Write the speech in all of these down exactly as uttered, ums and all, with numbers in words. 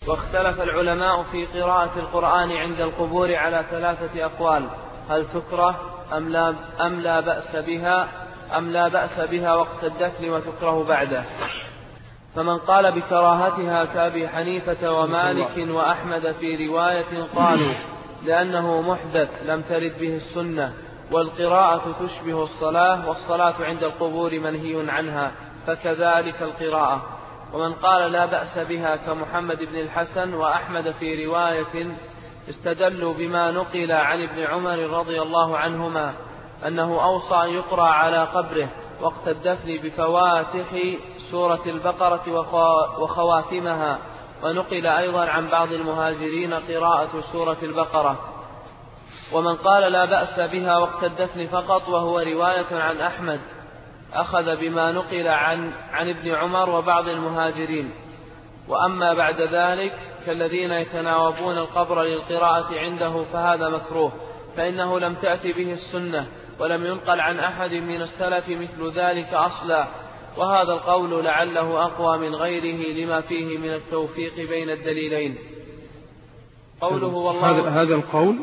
واختلف العلماء في قراءة القرآن عند القبور على ثلاثة أقوال: هل تكره أم لا, أم لا بأس بها أم لا بأس بها وقت الدفن وتكره بعده. فمن قال بكراهتها كأبي حنيفة ومالك وأحمد في رواية قالوا لأنه محدث لم ترد به السنة، والقراءة تشبه الصلاة، والصلاة عند القبور منهي عنها، فكذلك القراءة. ومن قال لا بأس بها كمحمد بن الحسن وأحمد في رواية استدلوا بما نقل عن ابن عمر رضي الله عنهما أنه أوصى أن يقرأ على قبره وقت الدفن بفواتح سورة البقرة وخواتمها. ونقل أيضا عن بعض المهاجرين قراءة سورة البقرة. ومن قال لا بأس بها وقت الدفن فقط وهو رواية عن أحمد أخذ بما نقل عن, عن ابن عمر وبعض المهاجرين. وأما بعد ذلك كالذين يتناوبون القبر للقراءة عنده فهذا مكروه، فإنه لم تأتي به السنة ولم ينقل عن أحد من السلف مثل ذلك أصلا. وهذا القول لعله أقوى من غيره لما فيه من التوفيق بين الدليلين. قوله والله هذا, هذا القول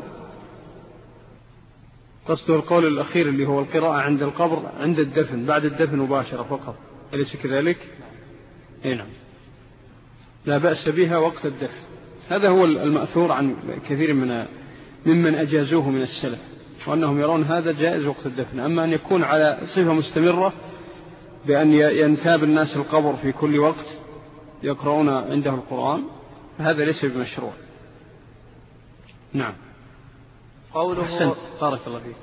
قصده القول الأخير اللي هو القراءة عند القبر عند الدفن بعد الدفن مباشرة فقط، أليس كذلك؟ أي نعم، لا بأس بها وقت الدفن. هذا هو المأثور عن كثير من ممن أجازوه من السلف، وأنهم يرون هذا جائز وقت الدفن. أما أن يكون على صفة مستمرة بأن ينتاب الناس القبر في كل وقت يقرؤون عنده القرآن، فهذا ليس بمشروع. نعم. قوله أحسنت، بارك الله فيك.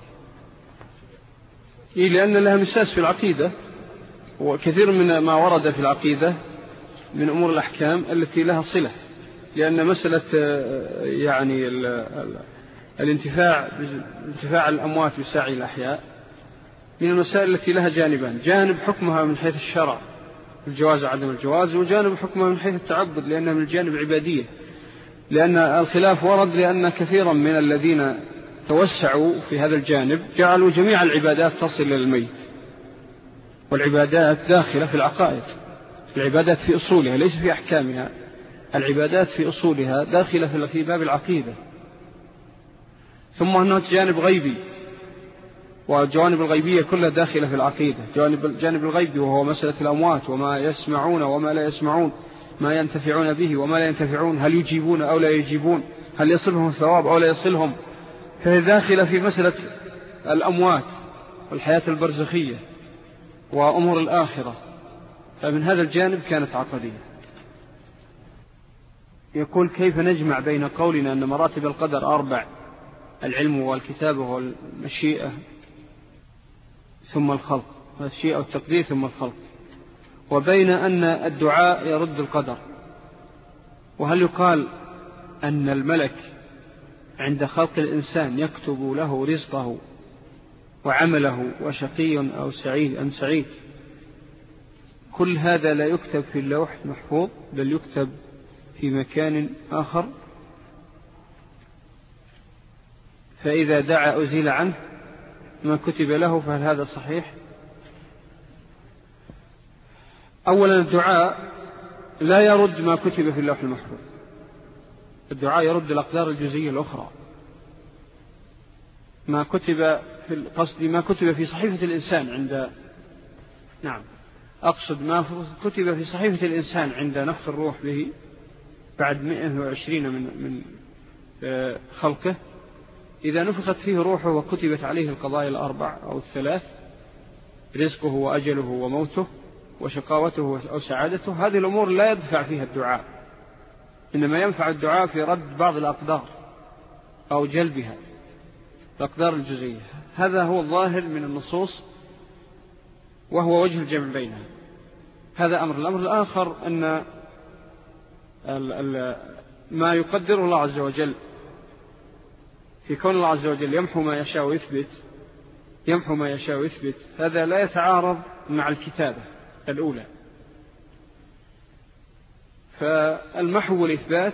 إيه، لأن لها مساس في العقيدة، وكثير من ما ورد في العقيدة من أمور الأحكام التي لها صلة، لأن مسألة يعني الانتفاع انتفاع الأموات بساعي الأحياء من المسائل التي لها جانبان: جانب حكمها من حيث الشرع الجواز وعدم الجواز، وجانب حكمها من حيث التعبد لأنها من الجانب عبادية. لأن الخلاف ورد لأن كثيرا من الذين توسعوا في هذا الجانب جعلوا جميع العبادات تصل إلى الميت، والعبادات داخلة في العقائد، العبادات في أصولها ليس في أحكامها، العبادات في أصولها داخلة في باب العقيدة. ثم هناك جانب غيبي، والجوانب الغيبية كلها داخلة في العقيدة. جانب جانب الغيبي وهو مسألة الأموات وما يسمعون وما لا يسمعون، ما ينتفعون به وما لا ينتفعون، هل يجيبون أو لا يجيبون، هل يصلهم الثواب أو لا يصلهم، فهي داخلة في مسألة الأموات والحياة البرزخية وأمور الآخرة. فمن هذا الجانب كانت عقدية. يقول: كيف نجمع بين قولنا أن مراتب القدر أربع: العلم والكتابة والمشيئة ثم الخلق، والمشيئة والتقدير ثم الخلق، وبين أن الدعاء يرد القدر؟ وهل يقال أن الملك عند خلق الإنسان يكتب له رزقه وعمله وشقي أو سعيد أم سعيد؟ كل هذا لا يكتب في اللوح المحفوظ بل يكتب في مكان آخر، فإذا دعا أزيل عنه ما كتب له، فهل هذا صحيح؟ أولا الدعاء لا يرد ما كتب في اللوح المحفوظ، الدعاء يرد الأقدار الجزئية الأخرى. ما كتب في القصد ما كتب في صحيفة الإنسان عند نعم أقصد ما كتب في صحيفة الإنسان عند نفخ الروح به بعد مئة وعشرين من من خلقه، إذا نفخت فيه روحه وكتبت عليه القضايا الأربع أو الثلاث: رزقه وأجله وموته وشقاوته أو سعادته، هذه الأمور لا يدفع فيها الدعاء، إنما ينفع الدعاء في رد بعض الأقدار أو جلبها، الأقدار الجزئية. هذا هو الظاهر من النصوص وهو وجه الجمع بينها. هذا أمر. الأمر الآخر أن ال ال ما يقدره الله عز وجل في كون الله عز وجل يمحو ما يشاء ويثبت يمحو ما يشاء ويثبت، هذا لا يتعارض مع الكتابة الأولى. فالمحو والإثبات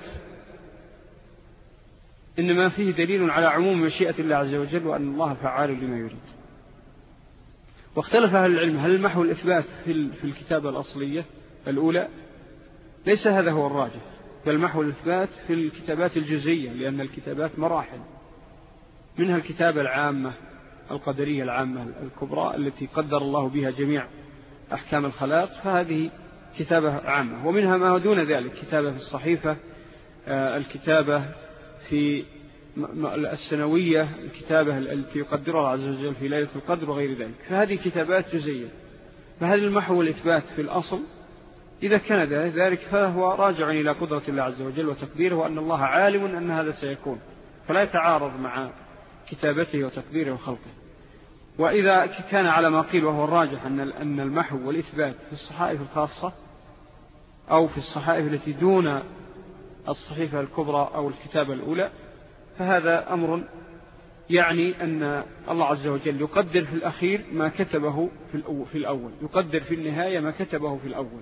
إنما فيه دليل على عموم مشيئة الله عز وجل وأن الله فعال لما يريد. واختلف أهل العلم: هل المحو والإثبات في الكتابة الأصلية الأولى؟ ليس هذا هو الراجح، بل محو الإثبات في الكتابات الجزئية، لأن الكتابات مراحل، منها الكتابة العامة القدرية العامة الكبرى التي قدر الله بها جميع أحكام الخلاق، فهذه كتابة عامة، ومنها ما دون ذلك، كتابة في الصحيفة، الكتابة في السنوية، الكتابة التي يقدرها الله عز وجل في ليلة القدر وغير ذلك، فهذه كتابات جزئية. فهذا المحو والإثبات في الأصل إذا كان ذلك فهو راجع إلى قدرة الله عز وجل وتقديره، وأن الله عالم أن هذا سيكون، فلا يتعارض مع كتابته وتقديره وخلقه. وإذا كان على ما قيل وهو الراجح أن المحو والإثبات في الصحائف الخاصة أو في الصحائف التي دون الصحيفة الكبرى أو الكتابة الأولى، فهذا أمر يعني أن الله عز وجل يقدر في الأخير ما كتبه في الأول، يقدر في النهاية ما كتبه في الأول.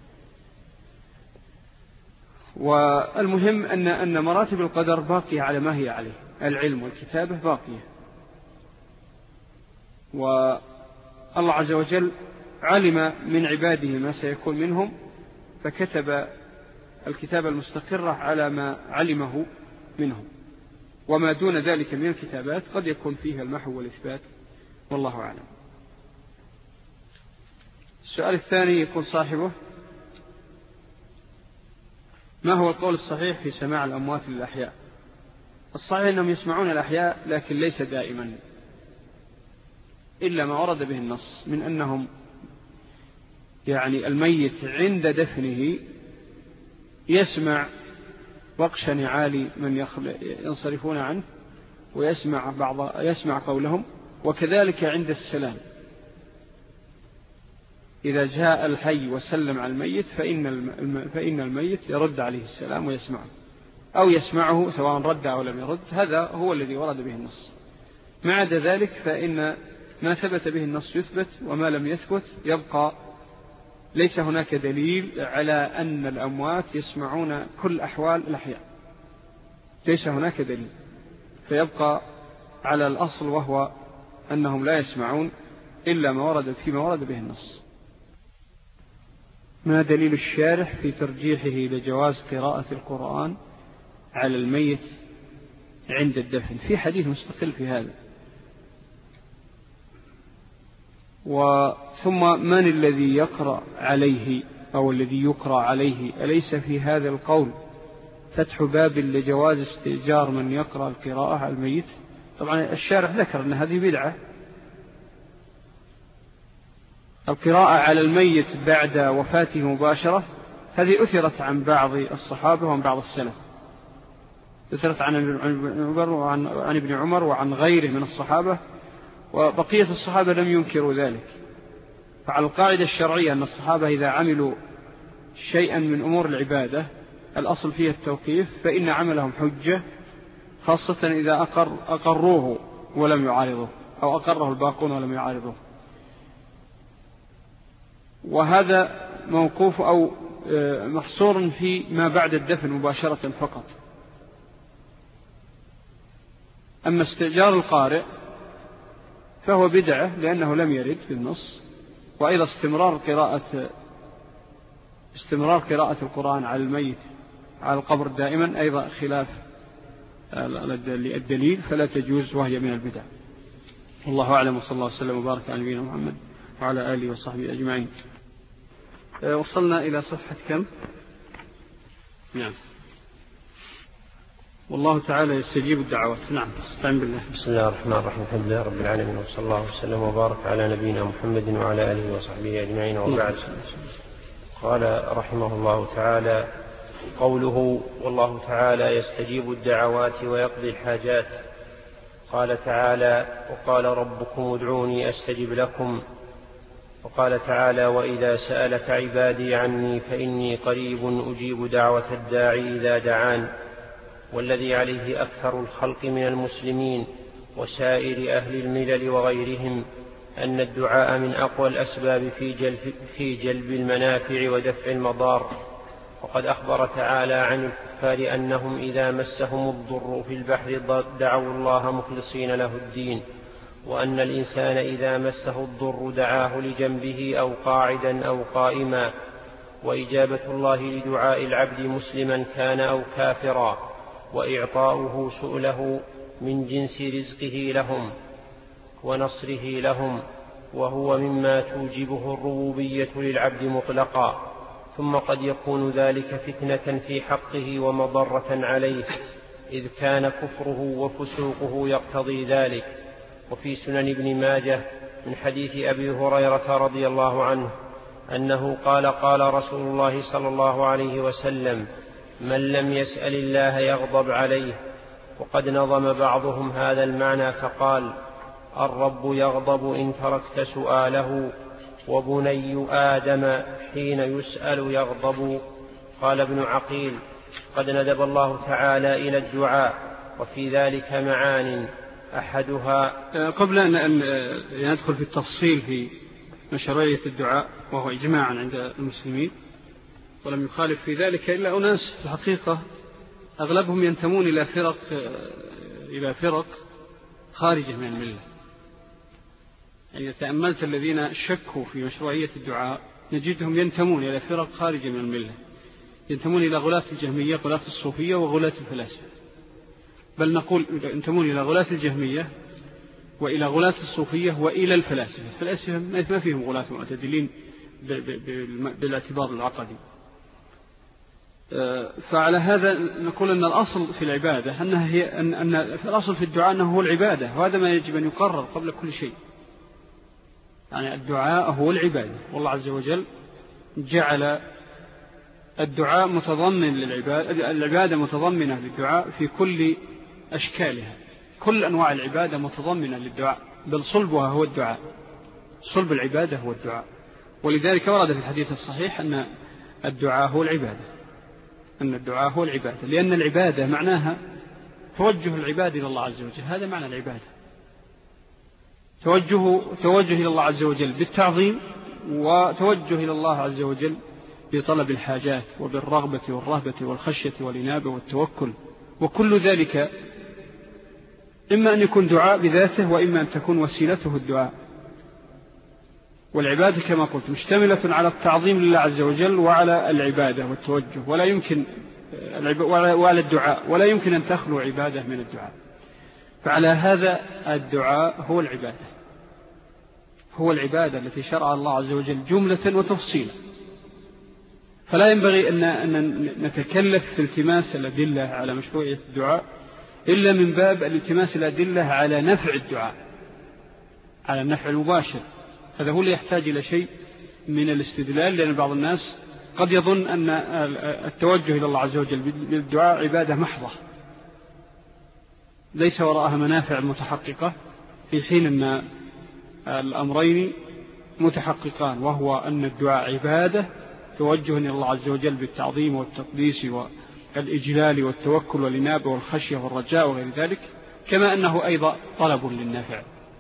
والمهم أن أن مراتب القدر باقية على ما هي عليه، العلم والكتابة باقية، والله عز وجل علم من عباده ما سيكون منهم فكتب الكتاب المستقرة على ما علمه منهم، وما دون ذلك من الكتابات قد يكون فيها المحو والإثبات، والله أعلم. السؤال الثاني يقول صاحبه: ما هو القول الصحيح في سماع الأموات للأحياء؟ الصحيح أنهم يسمعون الأحياء، لكن ليس دائما، إلا ما ورد به النص من أنهم يعني الميت عند دفنه يسمع وقش نعال من ينصرفون عنه، ويسمع بعض يسمع قولهم، وكذلك عند السلام إذا جاء الحي وسلم على الميت فإن فإن الميت يرد عليه السلام ويسمعه، أو يسمعه سواء رد أو لم يرد. هذا هو الذي ورد به النص. ما عدا ذلك فإن ما ثبت به النص يثبت، وما لم يثبت يبقى. ليس هناك دليل على أن الأموات يسمعون كل أحوال الأحياء، ليس هناك دليل، فيبقى على الأصل وهو أنهم لا يسمعون إلا ما ورد فيما ورد به النص. ما دليل الشارح في ترجيحه لجواز قراءة القرآن على الميت عند الدفن؟ في حديث مستقل في هذا. وثم من الذي يقرأ عليه أو الذي يقرأ عليه؟ أليس في هذا القول فتح باب لجواز استئجار من يقرأ القراءة على الميت؟ طبعا الشارح ذكر أن هذه بدعة، القراءة على الميت بعد وفاته مباشرة، هذه أثرت عن بعض الصحابة وعن بعض السلف، أثرت عن ابن عمر وعن غيره من الصحابة، وبقية الصحابة لم ينكروا ذلك. فعلى القاعدة الشرعية أن الصحابة إذا عملوا شيئا من أمور العبادة الأصل فيها التوقيف، فإن عملهم حجة، خاصة إذا أقر أقروه ولم يعارضوه، أو أقره الباقون ولم يعارضوه. وهذا موقوف أو محصور في ما بعد الدفن مباشرة فقط. أما استئجار القارئ فهو بدعة لأنه لم يرد في النص، وأيضا استمرار قراءة استمرار قراءة القرآن على الميت على القبر دائما أيضا خلاف الدليل، فلا تجوز وهي من البدع. والله أعلم، وصلى الله وسلم وبارك على نبينا محمد وعلى آله وصحبه أجمعين. وصلنا إلى صفحة كم؟ نعم. والله تعالى يستجيب الدعوات. نعم، استعين بالله. بسم الله الرحمن الرحيم، الحمد لله رب العالمين، وصلى الله وسلم وبارك على نبينا محمد وعلى آله وصحبه أجمعين، وبعد. قال رحمه الله تعالى: قوله والله تعالى يستجيب الدعوات ويقضي الحاجات. قال تعالى: وقال ربكم ادعوني أستجب لكم. وقال تعالى: وإذا سألك عبادي عني فإني قريب أجيب دعوة الداعي إذا دعان. والذي عليه أكثر الخلق من المسلمين وسائر أهل الملل وغيرهم أن الدعاء من أقوى الأسباب في جلب, في جلب المنافع ودفع المضار. وقد أخبر تعالى عن الكفار أنهم إذا مسهم الضر في البحر دعوا الله مخلصين له الدين، وأن الإنسان إذا مسه الضر دعاه لجنبه أو قاعدا أو قائما. وإجابة الله لدعاء العبد مسلما كان أو كافرا، وإعطاؤه سؤله من جنس رزقه لهم ونصره لهم، وهو مما توجبه الربوبية للعبد مطلقا. ثم قد يكون ذلك فتنة في حقه ومضرة عليه، إذ كان كفره وفسوقه يقتضي ذلك. وفي سنن ابن ماجه من حديث أبي هريرة رضي الله عنه أنه قال قال رسول الله صلى الله عليه وسلم: من لم يسأل الله يغضب عليه. وقد نظم بعضهم هذا المعنى فقال: الرب يغضب إن تركت سؤاله، وبني آدم حين يسأل يغضب. قال ابن عقيل: قد ندب الله تعالى إلى الدعاء، وفي ذلك معان، أحدها قبل أن ندخل في التفصيل في مشروعية الدعاء، وهو إجماعا عند المسلمين ولم يخالف في ذلك إلا أناس في الحقيقة أغلبهم ينتمون إلى فرق إلى فرق خارجة من الملة. يعني تأملت الذين شكوا في مشروعية الدعاء نجدهم ينتمون إلى فرق خارجة من الملة، ينتمون إلى غلاة الجهمية، غلاة الصوفية، وغلاة الفلاسفة. بل نقول ينتمون إلى غلاة الجهمية وإلى غلاة الصوفية وإلى الفلاسفة. الفلاسفة ما فيهم غلاة معتدلين بالاعتبار العقدي. فعلى هذا نقول أن الأصل في العبادة أنها هي أن, أن الأصل في الدعاء أنه هو العبادة، وهذا ما يجب أن يقرر قبل كل شيء. يعني الدعاء هو العبادة، والله عز وجل جعل الدعاء متضمن للعبادة، العبادة متضمنة للدعاء في كل أشكالها، كل أنواع العبادة متضمنة للدعاء، بل صلبها هو الدعاء، صلب العبادة هو الدعاء. ولذلك ورد في الحديث الصحيح أن الدعاء هو العبادة، أن الدعاء هو العبادة، لأن العبادة معناها توجه العباد إلى الله عز وجل. هذا معنى العبادة، توجه, توجه إلى الله عز وجل بالتعظيم، وتوجه إلى الله عز وجل بطلب الحاجات وبالرغبة والرهبة والخشية والإنابة والتوكل. وكل ذلك إما أن يكون دعاء بذاته، وإما أن تكون وسيلته الدعاء. والعبادة كما قلت مشتملة على التعظيم لله عز وجل وعلى العبادة والتوجه، ولا يمكن وعلى الدعاء، ولا يمكن أن تخلو عبادة من الدعاء. فعلى هذا الدعاء هو العبادة، هو العبادة التي شرع الله عز وجل جملة وتفصيلا. فلا ينبغي أن نتكلف في التماس الأدلة على مشروعية الدعاء إلا من باب الالتماس الأدلة على نفع الدعاء، على النفع المباشر. هذا هو اللي يحتاج إلى شيء من الاستدلال، لأن بعض الناس قد يظن أن التوجه إلى الله عز وجل بالدعاء عبادة محضة ليس وراءها منافع متحققة، في حين أن الأمرين متحققان، وهو أن الدعاء عبادة توجه إلى الله عز وجل بالتعظيم والتقديس والإجلال والتوكل والإنابة والخشية والرجاء وغير ذلك، كما أنه أيضا طلب للنفع.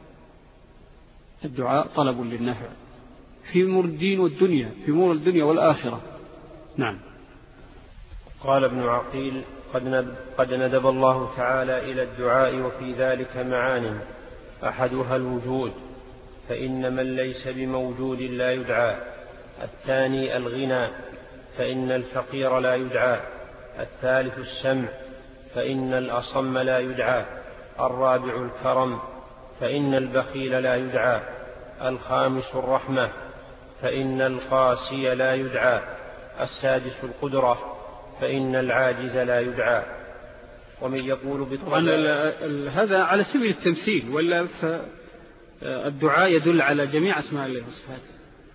الدعاء طلب للنفع في أمور الدين والدنيا، في أمور الدنيا والآخرة. نعم. قال ابن عقيل: قد ندب الله تعالى إلى الدعاء، وفي ذلك معان، أحدها الوجود، فإن من ليس بموجود لا يدعى. الثاني الغنى، فإن الفقير لا يدعى. الثالث السمع، فإن الأصم لا يدعى. الرابع الكرم، فإن البخيل لا يدعى. الخامس الرحمة، فإن القاسي لا يدعى. السادس القدرة، فإن العاجز لا يدعى. ومن يقول بالطبع هذا على سبيل التمثيل، ولا الدعاء يدل على جميع أسماء الله وصفاته،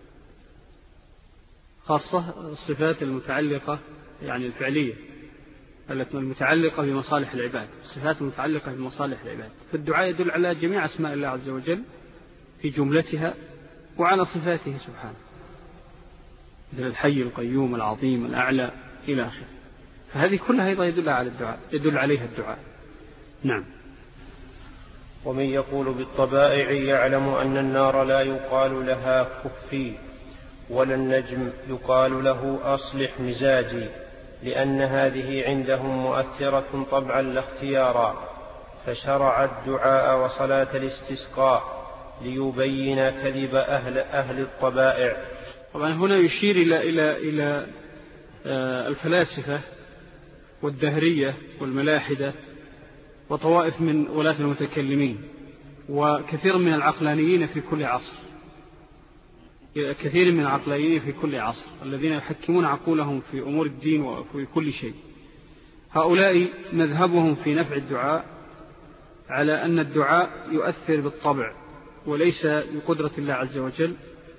خاصة الصفات المتعلقة يعني الفعلية التي المتعلقة بمصالح العباد، الصفات المتعلقة بمصالح العباد. فالدعاء يدل على جميع أسماء الله عز وجل في جملتها وعلى صفاته سبحانه، مثل الحي القيوم العظيم الأعلى إلى آخره. فهذه كلها أيضا يدل على الدعاء، يدل عليها الدعاء. نعم. ومن يقول بالطبائع يعلم أن النار لا يقال لها كفي، ولا النجم يقال له أصلح مزاجي، لأن هذه عندهم مؤثرة طبعا لا اختيارا. فشرع الدعاء وصلاة الاستسقاء ليبين كذب أهل, أهل الطبائع طبعا هنا يشير إلى إلى إلى الفلاسفة والدهرية والملاحدة وطوائف من ولاة المتكلمين وكثير من العقلانيين في كل عصر كثير من العقلانيين في كل عصر الذين يحكمون عقولهم في أمور الدين وفي كل شيء. هؤلاء مذهبهم في نفع الدعاء على أن الدعاء يؤثر بالطبع وليس بقدرة الله عز وجل،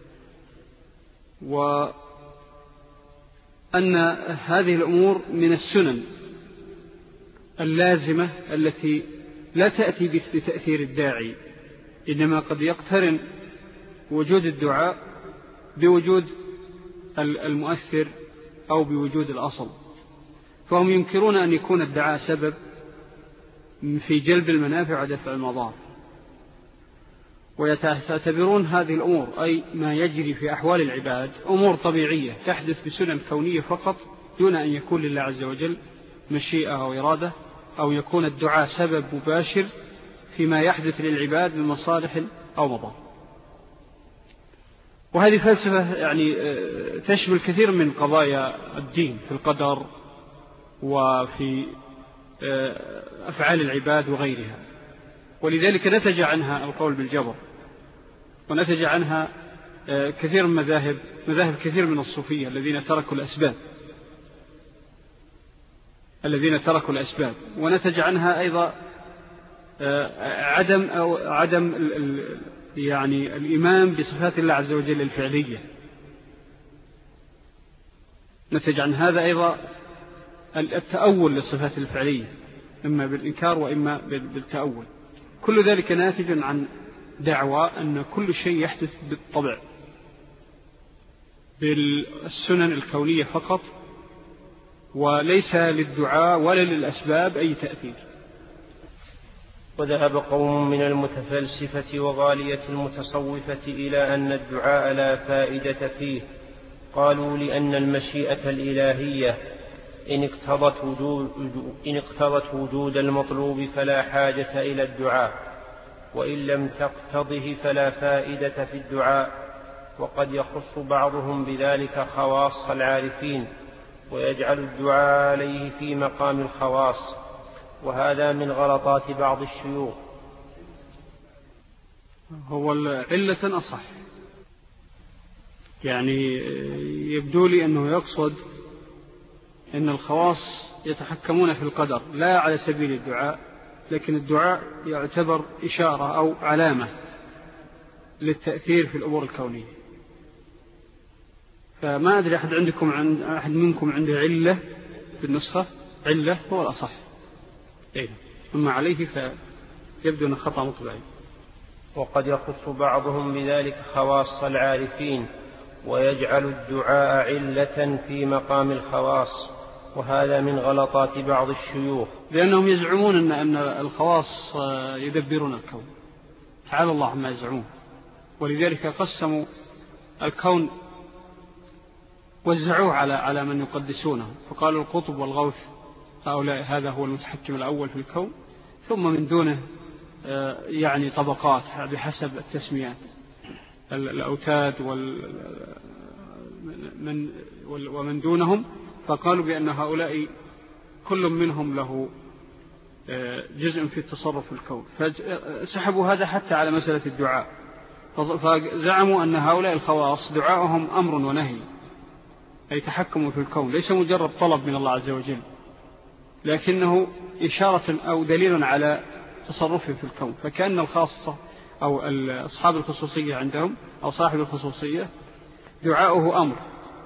وأن هذه الأمور من السنن اللازمة التي لا تأتي بتأثير الداعي، إنما قد يقترن وجود الدعاء بوجود المؤثر أو بوجود الأصل. فهم ينكرون أن يكون الدعاء سبب في جلب المنافع ودفع المضار، ويعتبرون هذه الأمور أي ما يجري في أحوال العباد أمور طبيعية تحدث بسنن كونية فقط دون أن يكون لله عز وجل مشيئة أو إرادة، أو يكون الدعاء سبب مباشر فيما يحدث للعباد من مصالح أو مضار. وهذه فلسفة يعني تشمل كثير من قضايا الدين في القدر وفي أفعال العباد وغيرها، ولذلك نتج عنها القول بالجبر، ونتج عنها كثير من مذاهب مذاهب كثير من الصوفية الذين تركوا الأسباب الذين تركوا الأسباب ونتج عنها أيضا عدم أو عدم يعني الإيمان بصفات الله عز وجل الفعلية. نتج عن هذا أيضا التأول للصفات الفعلية، إما بالإنكار وإما بالتأول. كل ذلك ناتج عن دعوى أن كل شيء يحدث بالطبع بالسنن الكونية فقط، وليس للدعاء ولا للأسباب أي تأثير. وذهب قوم من المتفلسفة وغالية المتصوفة إلى أن الدعاء لا فائدة فيه. قالوا لأن المشيئة الإلهية إن اقتضت وجود, إن اقتضت وجود المطلوب فلا حاجة إلى الدعاء، وإن لم تقتضه فلا فائدة في الدعاء. وقد يخص بعضهم بذلك خواص العارفين ويجعل الدعاء عليه في مقام الخواص، وهذا من غلطات بعض الشيوخ. هو العلة أصح، يعني يبدو لي أنه يقصد أن الخواص يتحكمون في القدر لا على سبيل الدعاء، لكن الدعاء يعتبر إشارة أو علامة للتأثير في الأمور الكونية. فما أدري أحد عندكم عند أحد منكم عنده علة بالنسخة، علة هو الأصح، إيه. أما عليه فيبدو أن خطأ مطبعي. وقد يخص بعضهم بذلك خواص العارفين ويجعل الدعاء علة في مقام الخواص، وهذا من غلطات بعض الشيوخ، لأنهم يزعمون أن أن الخواص يدبرون الكون، تعالى الله عما يزعمون. ولذلك قسموا الكون، وزعوه على على من يقدسونه، فقالوا القطب والغوث هؤلاء هذا هو المتحكم الأول في الكون، ثم من دونه يعني طبقات بحسب التسميات، الأوتاد والمن ومن دونهم، فقالوا بأن هؤلاء كل منهم له جزء في التصرف في الكون، فسحبوا هذا حتى على مسألة الدعاء. فزعموا أن هؤلاء الخواص دعاءهم أمر ونهي، أي تحكموا في الكون، ليس مجرد طلب من الله عز وجل، لكنه إشارة أو دليل على تصرفه في الكون. فكأن الخاصة أو أصحاب الخصوصية عندهم أو صاحب الخصوصية دعاؤه أمر،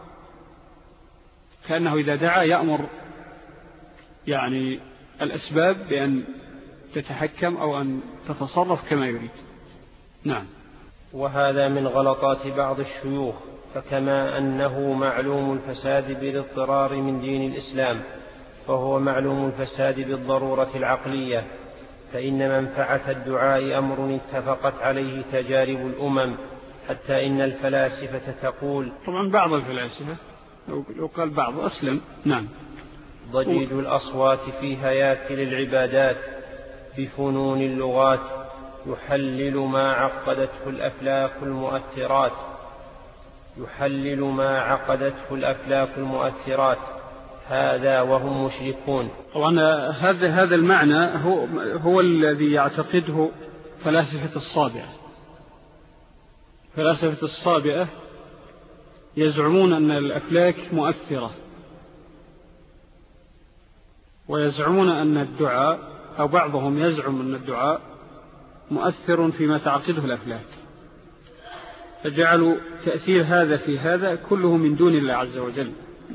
كأنه إذا دعا يأمر يعني الأسباب بأن تتحكم أو أن تتصرف كما يريد. نعم. وهذا من غلطات بعض الشيوخ، فكما أنه معلوم الفساد بالاضطرار من دين الإسلام، فهو معلوم الفساد بالضرورة العقلية، فإن منفعة الدعاء أمر اتفقت عليه تجارب الأمم، حتى إن الفلاسفة تقول، طبعا بعض الفلاسفة لو قال بعض أسلم. نعم. ضجيج الأصوات في هياكل العبادات بفنون اللغات يحلل ما عقدته الأفلاك المؤثرات، يحلل ما عقدته الأفلاك المؤثرات، هذا وهم مشركون. طبعا هذا هذا المعنى هو, هو الذي يعتقده فلاسفة الصابئة. فلاسفة الصابئة يزعمون أن الأفلاك مؤثرة، ويزعمون أن الدعاء، أو بعضهم يزعم أن الدعاء مؤثر فيما تعقده الأفلاك، فجعلوا تأثير هذا في هذا كله من دون الله عز وجل.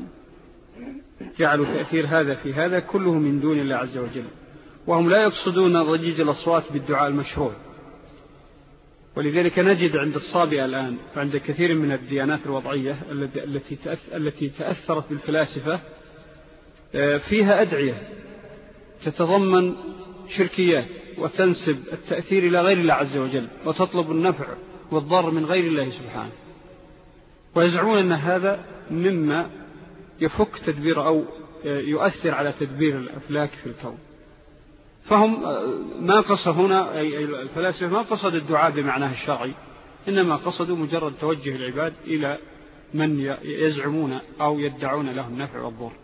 جعلوا تأثير هذا في هذا كله من دون الله عز وجل، وهم لا يقصدون ضجيج الأصوات بالدعاء المشروع. ولذلك نجد عند الصابئة الآن وعند كثير من الديانات الوضعية التي تأثرت بالفلاسفة فيها أدعية تتضمن شركيات وتنسب التأثير إلى غير الله عز وجل، وتطلب النفع والضر من غير الله سبحانه، ويزعمون أن هذا مما يفك تدبير أو يؤثر على تدبير الأفلاك في الكون. فهم ما قصد هنا الفلاسفة ما قصد الدعاء بمعناه الشرعي، إنما قصدوا مجرد توجه العباد إلى من يزعمون أو يدعون له النفع والضر.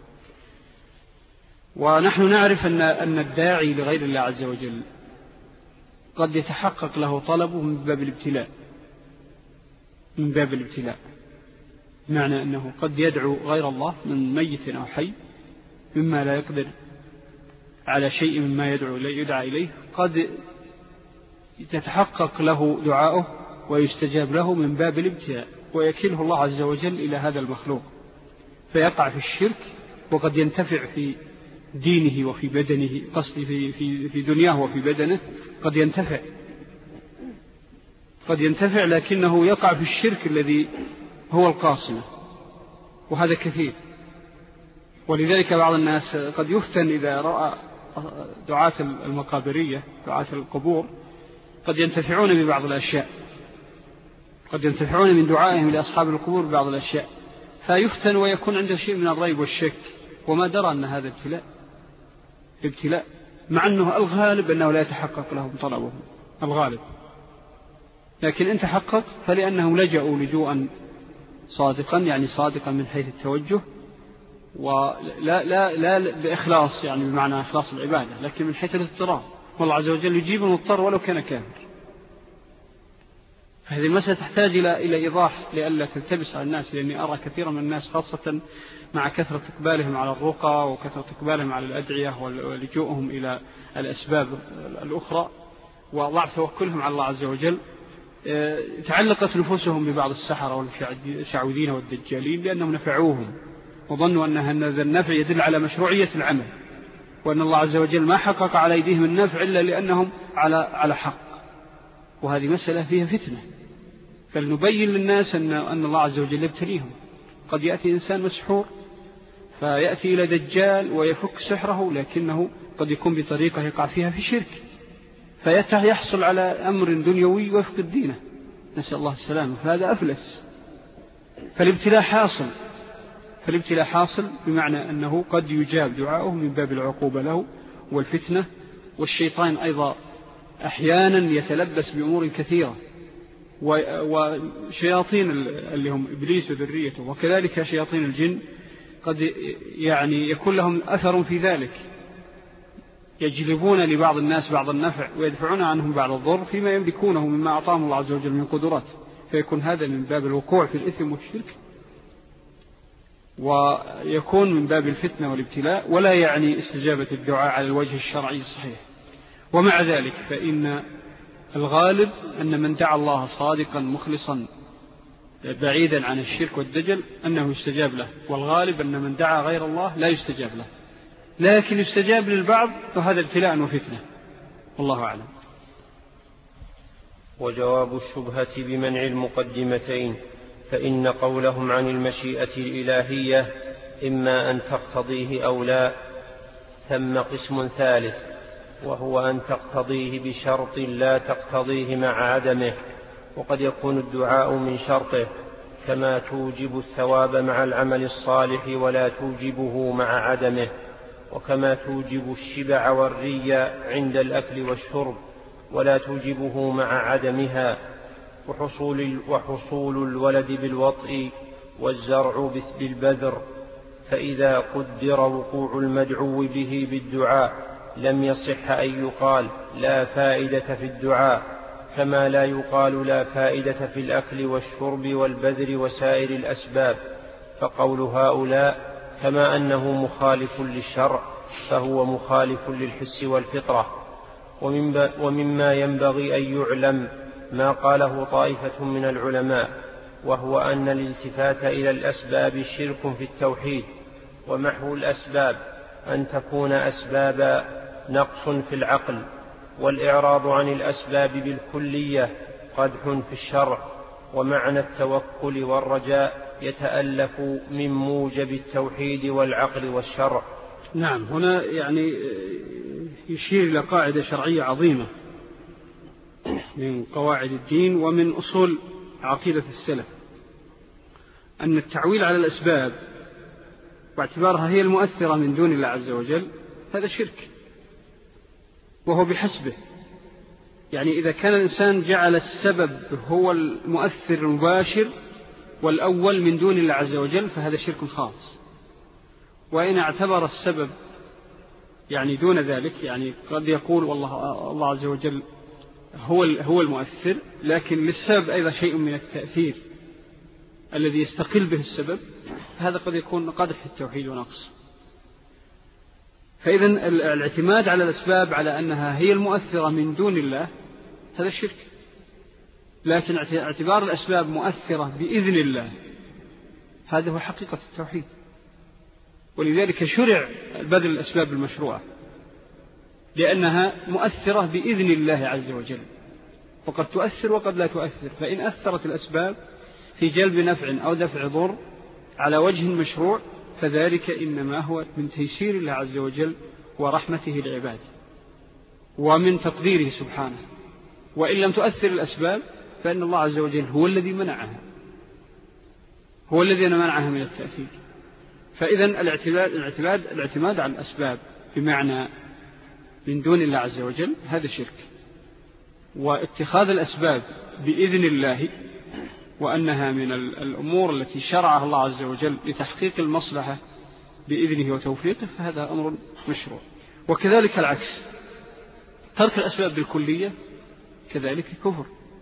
ونحن نعرف أن أن الداعي لغير الله عز وجل قد يتحقق له طلبه من باب الابتلاء، من باب الابتلاء، معنى أنه قد يدعو غير الله من ميت أو حي مما لا يقدر على شيء مما يدعو يدعى إليه، قد تتحقق له دعاؤه ويستجاب له من باب الابتلاء، ويكله الله عز وجل إلى هذا المخلوق فيقع في الشرك، وقد ينتفع في دينه وفي بدنه، قصدي في, في, في دنياه وفي بدنه قد ينتفع قد ينتفع لكنه يقع في الشرك الذي هو القاصمة، وهذا كثير. ولذلك بعض الناس قد يفتن إذا رأى دعاة المقابرية، دعاة القبور، قد ينتفعون ببعض الأشياء، قد ينتفعون من دعائهم لأصحاب القبور ببعض الأشياء، فيفتن ويكون عنده شيء من الريب والشك، وما درى أن هذا ابتلاء ابتلاء مع أنه الغالب أنه لا يتحقق لهم طلبهم، الغالب. لكن إن تحقق فلأنهم لجأوا لجوءا صادقا، يعني صادقا من حيث التوجه، ولا لا لا بإخلاص، يعني بمعنى إخلاص العبادة، لكن من حيث الاضطرار، والله عز وجل يجيب المضطر ولو كان كافر. فهذه المسألة تحتاج إلى إلى إيضاح لئلا تلتبس على الناس، لأني أرى كثيرا من الناس خاصة مع كثرة إقبالهم على الرقى وكثرة إقبالهم على الأدعية ولجوءهم إلى الأسباب الأخرى وضعف توكلهم على الله عز وجل، تعلقت نفوسهم ببعض السحرة والشعوذين والدجالين لأنهم نفعوهم، وظنوا أن هذا النفع يدل على مشروعية العمل، وأن الله عز وجل ما حقق على أيديهم النفع إلا لأنهم على على حق. وهذه مسألة فيها فتنة، فلنبين للناس أن أن الله عز وجل يبتليهم. قد يأتي إنسان مسحور فيأتي إلى دجال ويفك سحره، لكنه قد يكون بطريقة يقع فيها في شرك، فيحصل على أمر دنيوي ويفقد دينه، نسأل الله السلامة، فهذا أفلس. فالابتلاء حاصل فالابتلاء حاصل بمعنى أنه قد يجاب دعاؤه من باب العقوبة له والفتنة. والشيطان أيضا أحيانا يتلبس بأمور كثيرة، وشياطين اللي هم إبليس وذريته، وكذلك شياطين الجن قد يعني يكون لهم أثر في ذلك، يجلبون لبعض الناس بعض النفع ويدفعون عنهم بعض الضر فيما يملكونه مما أعطاهم الله عز وجل من قدرات، فيكون هذا من باب الوقوع في الإثم والشرك، ويكون من باب الفتنة والابتلاء، ولا يعني استجابة الدعاء على الوجه الشرعي الصحيح. ومع ذلك فإن الغالب أن من دعا الله صادقا مخلصا بعيدا عن الشرك والدجل أنه يستجاب له، والغالب أن من دعا غير الله لا يستجاب له، لكن يستجاب للبعض، فهذا ابتلاء وفتنة، والله أعلم. وجواب الشبهة بمنع المقدمتين، فإن قولهم عن المشيئة الإلهية إما أن تقتضيه أو لا، ثم قسم ثالث، وهو أن تقتضيه بشرط لا تقتضيه مع عدمه. وقد يكون الدعاء من شرطه، كما توجب الثواب مع العمل الصالح ولا توجبه مع عدمه، وكما توجب الشبع والري عند الأكل والشرب ولا توجبه مع عدمها. وحصول, وحصول الولد بالوطء والزرع بالبذر، فإذا قدر وقوع المدعو به بالدعاء لم يصح أن يقال لا فائدة في الدعاء، كما لا يقال لا فائدة في الأكل والشرب والبذر وسائر الأسباب. فقول هؤلاء كما أنه مخالف للشرع فهو مخالف للحس والفطرة. ومما ينبغي أن يعلم ما قاله طائفة من العلماء، وهو أن الالتفات إلى الأسباب شرك في التوحيد، ومحو الأسباب أن تكون أسباب نقص في العقل، والإعراض عن الأسباب بالكلية قدح في الشرع. ومعنى التوكل والرجاء يتألف من موجب التوحيد والعقل والشرع. نعم، هنا يعني يشير إلى قاعدة شرعية عظيمة من قواعد الدين ومن أصول عقيدة السلف، أن التعويل على الأسباب واعتبارها هي المؤثرة من دون الله عز وجل هذا شرك، وهو بحسبه. يعني إذا كان الإنسان جعل السبب هو المؤثر المباشر والأول من دون الله عز وجل فهذا شرك خاص. وإن اعتبر السبب يعني دون ذلك، يعني قد يقول والله الله عز وجل هو هو المؤثر، لكن للسبب أيضا شيء من التأثير الذي يستقل به السبب، هذا قد يكون قدح في التوحيد ونقص. فإذا الاعتماد على الأسباب على أنها هي المؤثرة من دون الله هذا شرك، لكن اعتبار الأسباب مؤثرة بإذن الله هذا هو حقيقة التوحيد. ولذلك شرع بذل الأسباب المشروعة لأنها مؤثرة بإذن الله عز وجل، وقد تؤثر وقد لا تؤثر. فإن أثرت الأسباب في جلب نفع أو دفع ضر على وجه مشروع فذلك إنما هو من تيسير الله عز وجل ورحمته لعباده ومن تقديره سبحانه. وإن لم تؤثر الأسباب فإن الله عز وجل هو الذي منعها، هو الذي منعها من التأثير. فإذا الاعتماد, الاعتماد, الاعتماد على الأسباب بمعنى من دون الله عز وجل هذا شرك. واتخاذ الأسباب بإذن الله وأنها من الأمور التي شرعها الله عز وجل لتحقيق المصلحة بإذنه وتوفيقه فهذا أمر مشروع. وكذلك العكس، ترك الأسباب بالكلية كذلك كفر،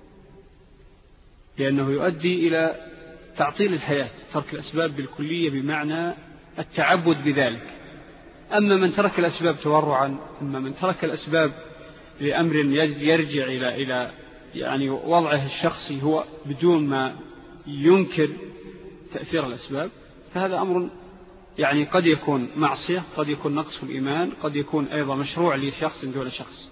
لأنه يؤدي إلى تعطيل الحياة. ترك الأسباب بالكلية بمعنى التعبد بذلك. أما من ترك الأسباب تورعا، أما من ترك الأسباب لأمر يرجع إلى إلى يعني وضعه الشخصي هو بدون ما ينكر تأثير الأسباب، فهذا أمر يعني قد يكون معصية، قد يكون نقص في الإيمان، قد يكون أيضا مشروع لشخص دون شخص.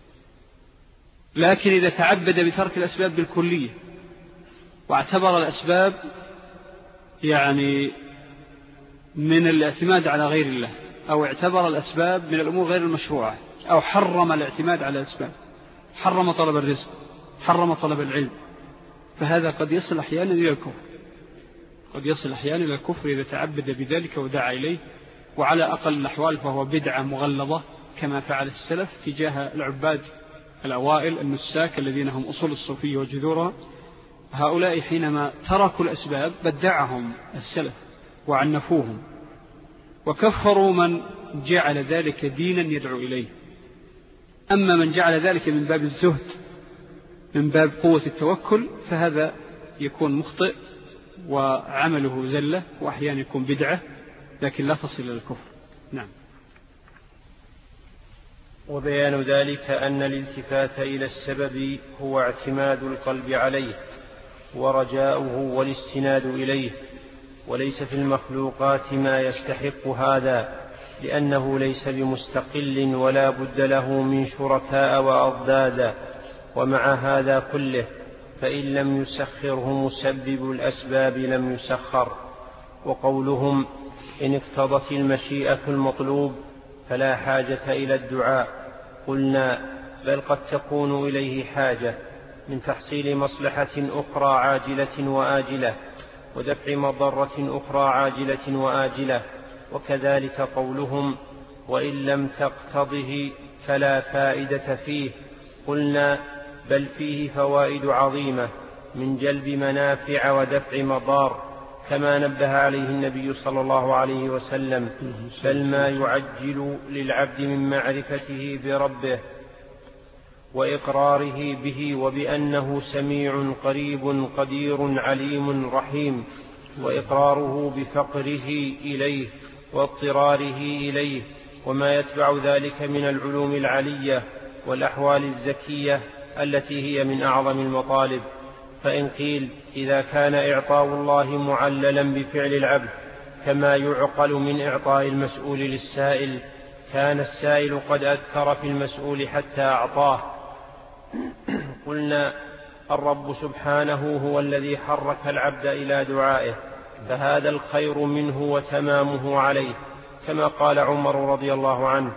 لكن إذا تعبد بترك الأسباب بالكلية واعتبر الأسباب يعني من الاعتماد على غير الله، أو اعتبر الأسباب من الأمور غير المشروعة، أو حرم الاعتماد على الأسباب، حرم طلب الرزق، حرم طلب العلم، فهذا قد يصل أحيانا إلى الكفر، قد يصل أحيانا إلى الكفر إذا تعبد بذلك ودعا إليه. وعلى أقل الأحوال فهو بدعة مغلظة كما فعل السلف تجاه العباد الأوائل النساك الذين هم أصول الصوفية وجذورها. هؤلاء حينما تركوا الأسباب بدعهم السلف وعنفوهم وكفروا من جعل ذلك دينا يدعو إليه. أما من جعل ذلك من باب الزهد من باب قوة التوكل فهذا يكون مخطئ وعمله زلة، وأحيانا يكون بدعة لكن لا تصل إلى الكفر. نعم. وبيان ذلك أن الالتفات إلى السبب هو اعتماد القلب عليه ورجاؤه والاستناد إليه، وليس في المخلوقات ما يستحق هذا، لأنه ليس بمستقل ولا بد له من شركاء وأضدادا. ومع هذا كله فإن لم يسخره مسبب الأسباب لم يسخر. وقولهم إن اقتضت المشيئة المطلوب فلا حاجة إلى الدعاء، قلنا بل قد تكون إليه حاجة من تحصيل مصلحة أخرى عاجلة وآجلة ودفع مضرة أخرى عاجلة وآجلة. وكذلك قولهم وإن لم تقتضه فلا فائدة فيه، قلنا بل فيه فوائد عظيمة، من جلب منافع ودفع مضار، كما نبه عليه النبي صلى الله عليه وسلم، بل ما يعجل للعبد من معرفته بربه وإقراره به وبأنه سميع قريب قدير عليم رحيم، وإقراره بفقره إليه واضطراره إليه، وما يتبع ذلك من العلوم العلية والأحوال الزكية التي هي من أعظم المطالب. فإن قيل إذا كان إعطاء الله معللا بفعل العبد كما يعقل من إعطاء المسؤول للسائل، كان السائل قد أثر في المسؤول حتى أعطاه. قلنا الرب سبحانه هو الذي حرك العبد إلى دعائه، فهذا الخير منه وتمامه عليه، كما قال عمر رضي الله عنه: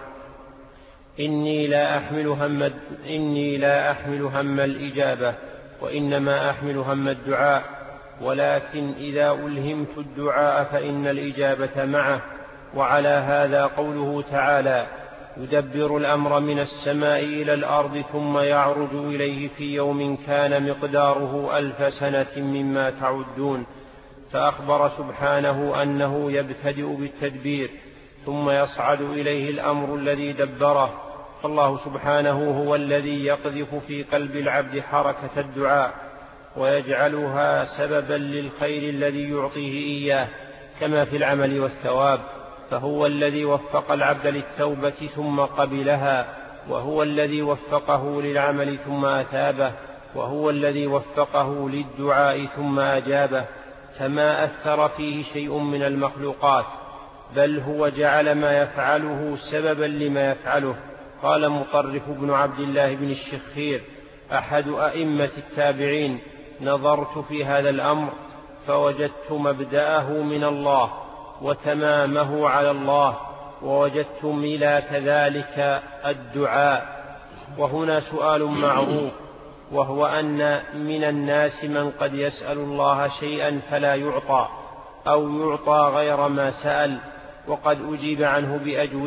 إني لا أحمل هم, إني لا أحمل هم الإجابة، وإنما أحمل هم الدعاء، ولكن إذا ألهمت الدعاء فإن الإجابة معه. وعلى هذا قوله تعالى: يدبر الأمر من السماء إلى الأرض ثم يعرج إليه في يوم كان مقداره ألف سنة مما تعدون. فأخبر سبحانه أنه يبتدئ بالتدبير ثم يصعد إليه الأمر الذي دبره. فالله سبحانه هو الذي يقذف في قلب العبد حركة الدعاء ويجعلها سببا للخير الذي يعطيه إياه، كما في العمل والثواب. فهو الذي وفق العبد للتوبة ثم قبلها، وهو الذي وفقه للعمل ثم أثابه، وهو الذي وفقه للدعاء ثم أجابه، فما أثر فيه شيء من المخلوقات، بل هو جعل ما يفعله سببا لما يفعله. قال مطرف بن عبد الله بن الشخير أحد أئمة التابعين: نظرت في هذا الأمر فوجدت مبدأه من الله وتمامه على الله، ووجدت ملاك ذلك الدعاء. وهنا سؤال معروف، وهو أن من الناس من قد يسأل الله شيئا فلا يعطى، أو يعطى غير ما سأل، وقد أجيب عنه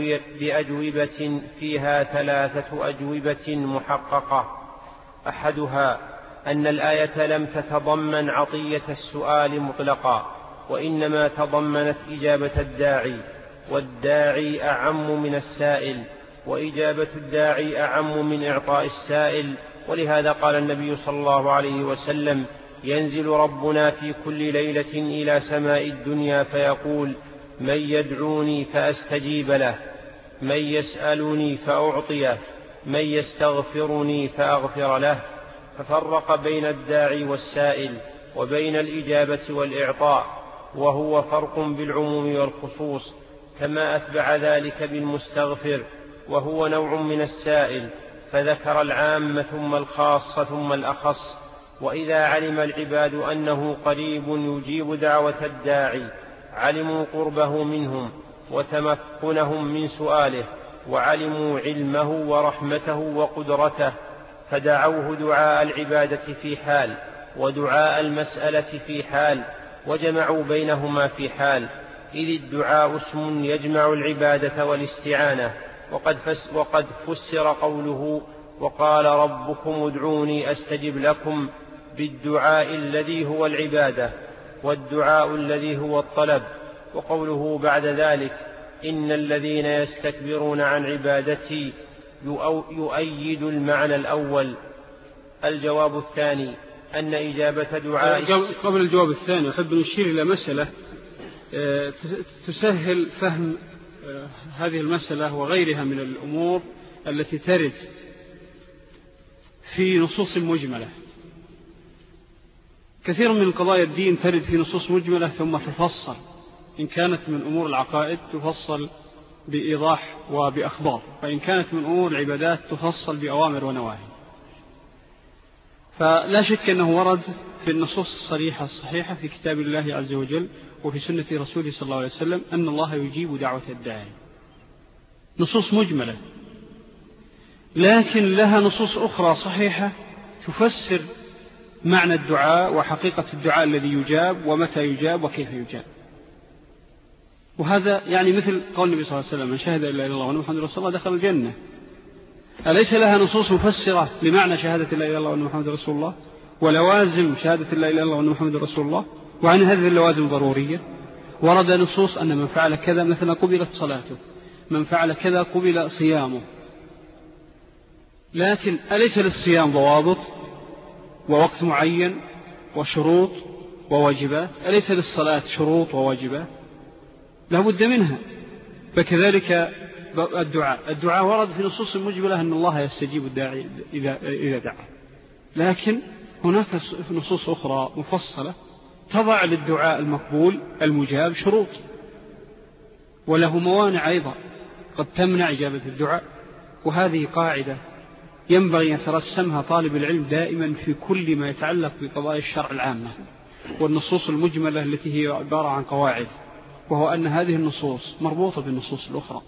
بأجوبة فيها ثلاثة أجوبة محققة. أحدها أن الآية لم تتضمن عطية السؤال مطلقا، وإنما تضمنت إجابة الداعي، والداعي أعم من السائل، وإجابة الداعي أعم من إعطاء السائل. ولهذا قال النبي صلى الله عليه وسلم: ينزل ربنا في كل ليلة إلى سماء الدنيا فيقول: من يدعوني فأستجيب له، من يسألني فأعطيه، من يستغفرني فأغفر له. ففرق بين الداعي والسائل وبين الإجابة والإعطاء، وهو فرق بالعموم والخصوص، كما أتبع ذلك بالمستغفر، وهو نوع من السائل، فذكر العام ثم الخاص ثم الأخص. وإذا علم العباد أنه قريب يجيب دعوة الداعي علموا قربه منهم وتمكنهم من سؤاله، وعلموا علمه ورحمته وقدرته، فدعوه دعاء العبادة في حال ودعاء المسألة في حال، وجمعوا بينهما في حال، إذ الدعاء اسم يجمع العبادة والاستعانة. وقد, فس وقد فسر قوله: وقال ربكم ادعوني أستجب لكم، بالدعاء الذي هو العبادة، والدعاء الذي هو الطلب. وقوله بعد ذلك: إن الذين يستكبرون عن عبادتي يؤيد المعنى الأول. الجواب الثاني أن إجابة دعاء قبل الجواب الثاني أحب أن أشير إلى مسألة تسهل فهم هذه المسألة وغيرها من الأمور التي ترد في نصوص مجملة. كثير من قضايا الدين ترد في نصوص مجملة ثم تفصل، إن كانت من أمور العقائد تفصل بإيضاح وبأخبار، وإن كانت من أمور العبادات تفصل بأوامر ونواهي. فلا شك أنه ورد في النصوص الصريحة الصحيحة في كتاب الله عز وجل وفي سنة رسوله صلى الله عليه وسلم أن الله يجيب دعوة الداعي، نصوص مجملة، لكن لها نصوص أخرى صحيحة تفسر معنى الدعاء وحقيقة الدعاء الذي يجاب ومتى يجاب وكيف يجاب. وهذا يعني مثل قول النبي صلى الله عليه وسلم: من شهد لا إله إلا الله وأن محمد رسول الله دخل الجنة. أليس لها نصوص مفسرة لمعنى شهادة لا إله إلا الله وأن محمد رسول الله؟ ولوازم شهادة لا إله إلا الله وأن محمد رسول الله، وعن هذه اللوازم ضرورية. ورد نصوص أن من فعل كذا مثلا قبلت صلاته، من فعل كذا قبل صيامه. لكن أليس للصيام ضوابط ووقت معين وشروط وواجبات؟ أليس للصلاة شروط وواجبات؟ لا بد منها. فكذلك الدعاء الدعاء ورد في نصوص مجملة أن الله يستجيب الداعي إذا, إذا دعا، لكن هناك نصوص أخرى مفصلة تضع للدعاء المقبول المجاب شروط، وله موانع أيضا قد تمنع إجابة الدعاء. وهذه قاعدة ينبغي أن يترسمها طالب العلم دائما في كل ما يتعلق بقضايا الشرع العامة والنصوص المجملة التي هي عبارة عن قواعد، وهو أن هذه النصوص مربوطة بالنصوص الأخرى،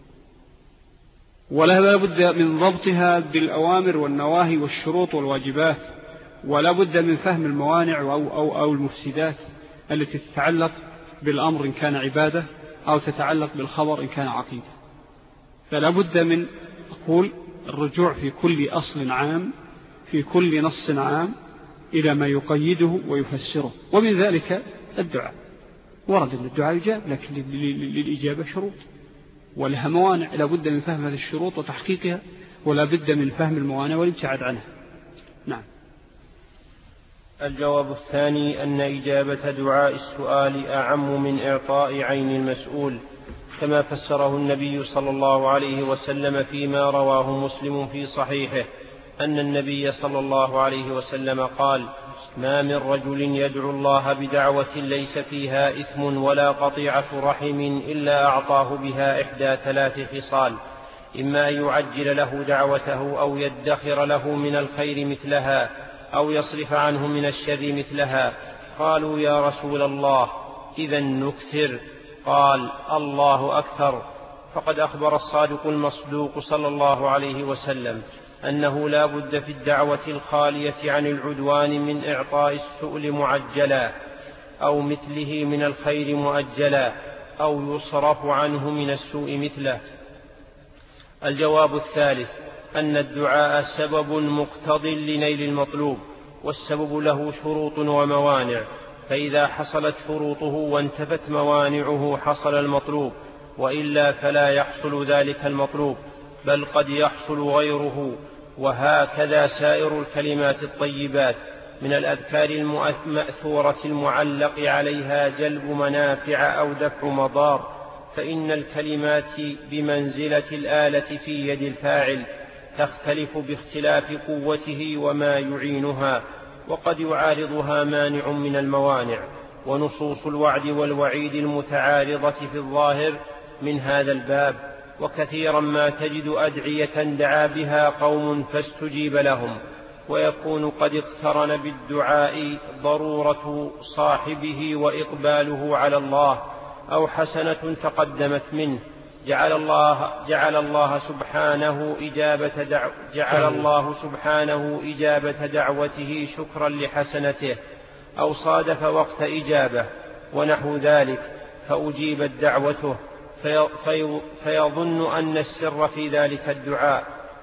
ولا بد من ضبطها بالأوامر والنواهي والشروط والواجبات، ولا بد من فهم الموانع أو, أو, أو المفسدات التي تتعلق بالأمر إن كان عبادة أو تتعلق بالخبر إن كان عقيدة. فلا بد من أقول الرجوع في كل أصل عام في كل نص عام إلى ما يقيده ويفسره. ومن ذلك الدعاء، ورد أن الدعاء يجاب، لكن للإجابة شروط ولها موانع، لا بد من فهم هذه الشروط وتحقيقها، ولا بد من فهم الموانع والابتعاد عنها. نعم. الجواب الثاني أن إجابة دعاء السؤال أعم من إعطاء عين المسؤول، كما فسره النبي صلى الله عليه وسلم فيما رواه مسلم في صحيحه أن النبي صلى الله عليه وسلم قال: ما من رجل يدعو الله بدعوة ليس فيها إثم ولا قطيعة رحم إلا أعطاه بها إحدى ثلاث خصال: إما أن يعجل له دعوته أو يدخر له من الخير مثلها أو يصرف عنه من الشر مثلها. قالوا: يا رسول الله إذا نكثر؟ قال: الله أكثر. فقد أخبر الصادق المصدوق صلى الله عليه وسلم أنه لا بد في الدعوة الخالية عن العدوان من إعطاء السؤل معجلا أو مثله من الخير مؤجلا أو يصرف عنه من السوء مثله. الجواب الثالث أن الدعاء سبب مقتض لنيل المطلوب، والسبب له شروط وموانع، فإذا حصلت شروطه وانتفت موانعه حصل المطلوب، وإلا فلا يحصل ذلك المطلوب، بل قد يحصل غيره. وهكذا سائر الكلمات الطيبات من الأذكار المأثورة المعلق عليها جلب منافع أو دفع مضار، فإن الكلمات بمنزلة الآلة في يد الفاعل، تختلف باختلاف قوته وما يعينها، وقد يعارضها مانع من الموانع. ونصوص الوعد والوعيد المتعارضة في الظاهر من هذا الباب، وكثيرا ما تجد أدعية دعا بها قوم فاستجيب لهم، ويكون قد اقترن بالدعاء ضرورة صاحبه وإقباله على الله، أو حسنة تقدمت منه، جعل الله, جعل الله سبحانه إجابة دعو جعل الله سبحانه إجابة دعوته شكرا لحسنته، أو صادف وقت إجابة ونحو ذلك فأجيبت دعوته، في في فيظن أن السر في ذلك الدعاء،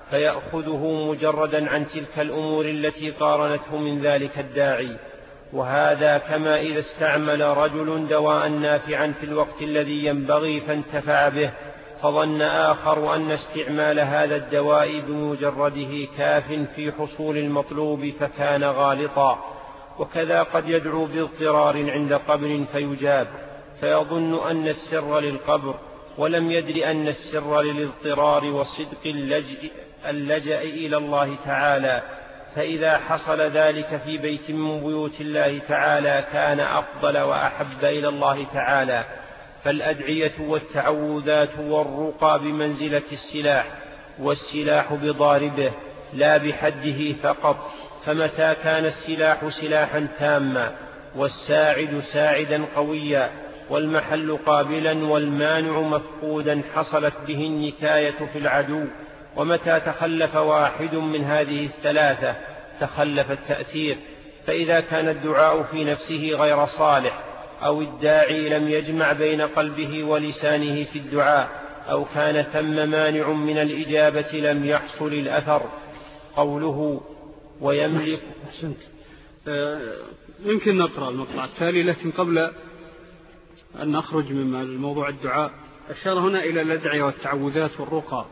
فيأخذه مجردا عن تلك الأمور التي قارنته من ذلك الداعي. وهذا كما إذا استعمل رجل دواء نافعا في الوقت الذي ينبغي فانتفع به، فظن آخر أن استعمال هذا الدواء بمجرده كاف في حصول المطلوب فكان غالطا. وكذا قد يدعو باضطرار عند قبر فيجاب، فيظن أن السر للقبر، ولم يدر أن السر للاضطرار وصدق اللجأ, اللجأ إلى الله تعالى. فإذا حصل ذلك في بيت من بيوت الله تعالى كان أفضل وأحب إلى الله تعالى. فالأدعية والتعوذات والرقى بمنزلة السلاح، والسلاح بضاربه لا بحده فقط، فمتى كان السلاح سلاحا تاما والساعد ساعدا قويا والمحل قابلا والمانع مفقودا حصلت به النكاية في العدو. ومتى تخلف واحد من هذه الثلاثة تخلف التأثير. فإذا كان الدعاء في نفسه غير صالح، أو الداعي لم يجمع بين قلبه ولسانه في الدعاء، أو كان ثم مانع من الإجابة لم يحصل الأثر. قوله ويملك يمكن نقرأ المقطع التالي، لكن قبل أن نخرج من موضوع الدعاء أشار هنا إلى الأدعية والتعوذات والرقى،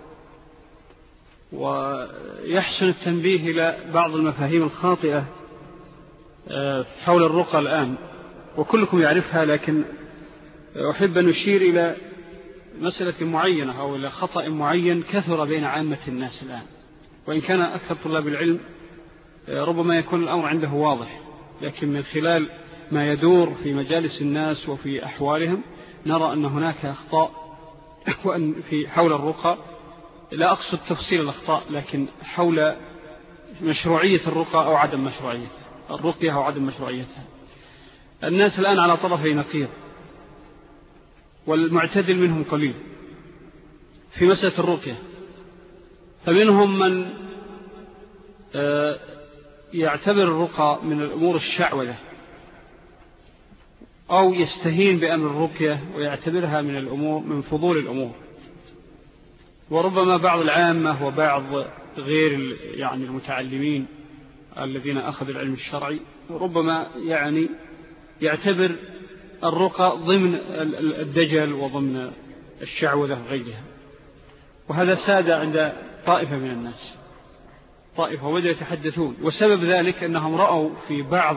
ويحسن التنبيه إلى بعض المفاهيم الخاطئة حول الرقى الآن، وكلكم يعرفها، لكن أحب أن أشير إلى مسألة معينة أو إلى خطأ معين كثر بين عامة الناس الآن، وإن كان أكثر طلاب العلم ربما يكون الأمر عنده واضح، لكن من خلال ما يدور في مجالس الناس وفي أحوالهم نرى أن هناك أخطاء وأن في حول الرقى. لا أقصد تفصيل الأخطاء، لكن حول مشروعية الرقى أو عدم مشروعيتها، الرقية أو عدم مشروعيتها. الناس الآن على طرفي نقيض، والمعتدل منهم قليل في مسألة الرقية. فمنهم من يعتبر الرقى من الأمور الشعوذة، أو يستهين بأمر الرقية ويعتبرها من الأمور من فضول الأمور. وربما بعض العامة وبعض غير يعني المتعلمين الذين أخذوا العلم الشرعي ربما يعني يعتبر الرقى ضمن الدجل وضمن الشعوذة وغيرها، وهذا ساد عند طائفة من الناس، طائفة وبدأوا يتحدثون. وسبب ذلك أنهم رأوا في بعض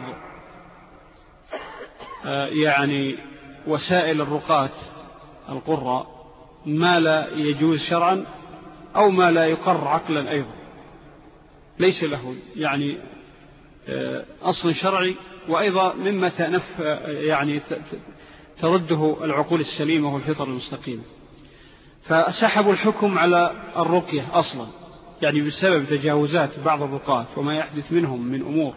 يعني وسائل الرقاة القرى ما لا يجوز شرعا أو ما لا يقر عقلا أيضا، ليس له يعني أصل شرعي، وأيضا مما تنف يعني ترده العقول السليمة والفطر المستقيمة. فسحبوا الحكم على الرقية أصلا، يعني بسبب تجاوزات بعض الرقاة وما يحدث منهم من أمور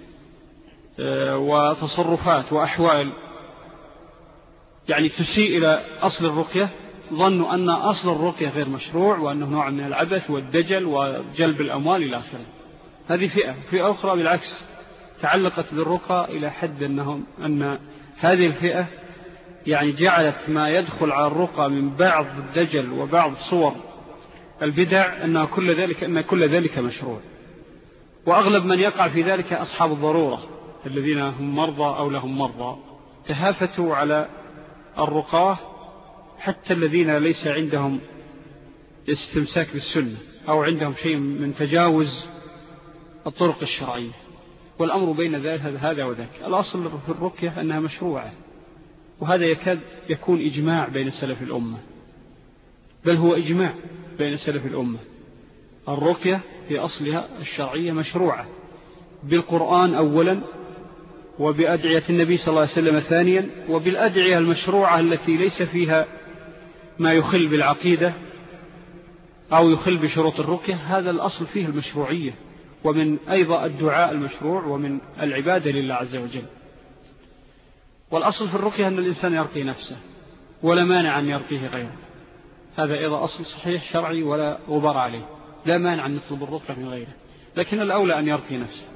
وتصرفات وأحوال يعني تسيء إلى أصل الرقية، ظنوا أن أصل الرقية غير مشروع، وأنه نوع من العبث والدجل وجلب الأموال إلى آخره. هذه فئة. فئة أخرى بالعكس تعلقت بالرقى إلى حد أنهم أن هذه الفئة يعني جعلت ما يدخل على الرقى من بعض الدجل وبعض صور البدع أن كل ذلك أن كل ذلك مشروع. وأغلب من يقع في ذلك أصحاب الضرورة الذين هم مرضى أو لهم مرضى، تهافتوا على الرقاه حتى الذين ليس عندهم استمساك بالسنة أو عندهم شيء من تجاوز الطرق الشرعية. والأمر بين ذلك هذا وذاك. الأصل في الرقية أنها مشروعة، وهذا يكاد يكون إجماع بين سلف الأمة، بل هو إجماع بين سلف الأمة. الرقية في أصلها الشرعية مشروعة بالقرآن أولا، وبأدعية النبي صلى الله عليه وسلم ثانيا، وبالأدعية المشروعة التي ليس فيها ما يخل بالعقيدة أو يخل بشروط الرقية. هذا الأصل فيه المشروعية، ومن أيضا الدعاء المشروع، ومن العبادة لله عز وجل. والأصل في الرقية أن الإنسان يرقي نفسه، ولا مانع أن يرقيه غيره. هذا أيضا أصل صحيح شرعي ولا غبار عليه، لا مانع أن نطلب الرقية من غيره، لكن الأولى أن يرقي نفسه.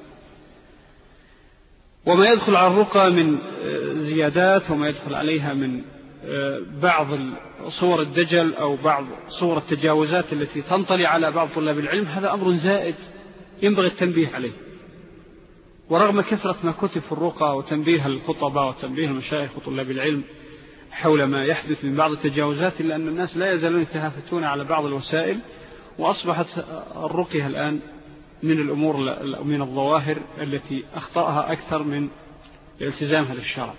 وما يدخل على الرقى من زيادات، وما يدخل عليها من بعض صور الدجل أو بعض صور التجاوزات التي تنطلي على بعض طلاب العلم، هذا أمر زائد ينبغي التنبيه عليه. ورغم كثرة ما كتب في الرقى وتنبيه الخطباء وتنبيه المشايخ وطلاب العلم حول ما يحدث من بعض التجاوزات، إلا أن الناس لا يزالون يتهافتون على بعض الوسائل، وأصبحت الرقية الآن من الأمور من الظواهر التي أخطأها أكثر من التزامها للشرع.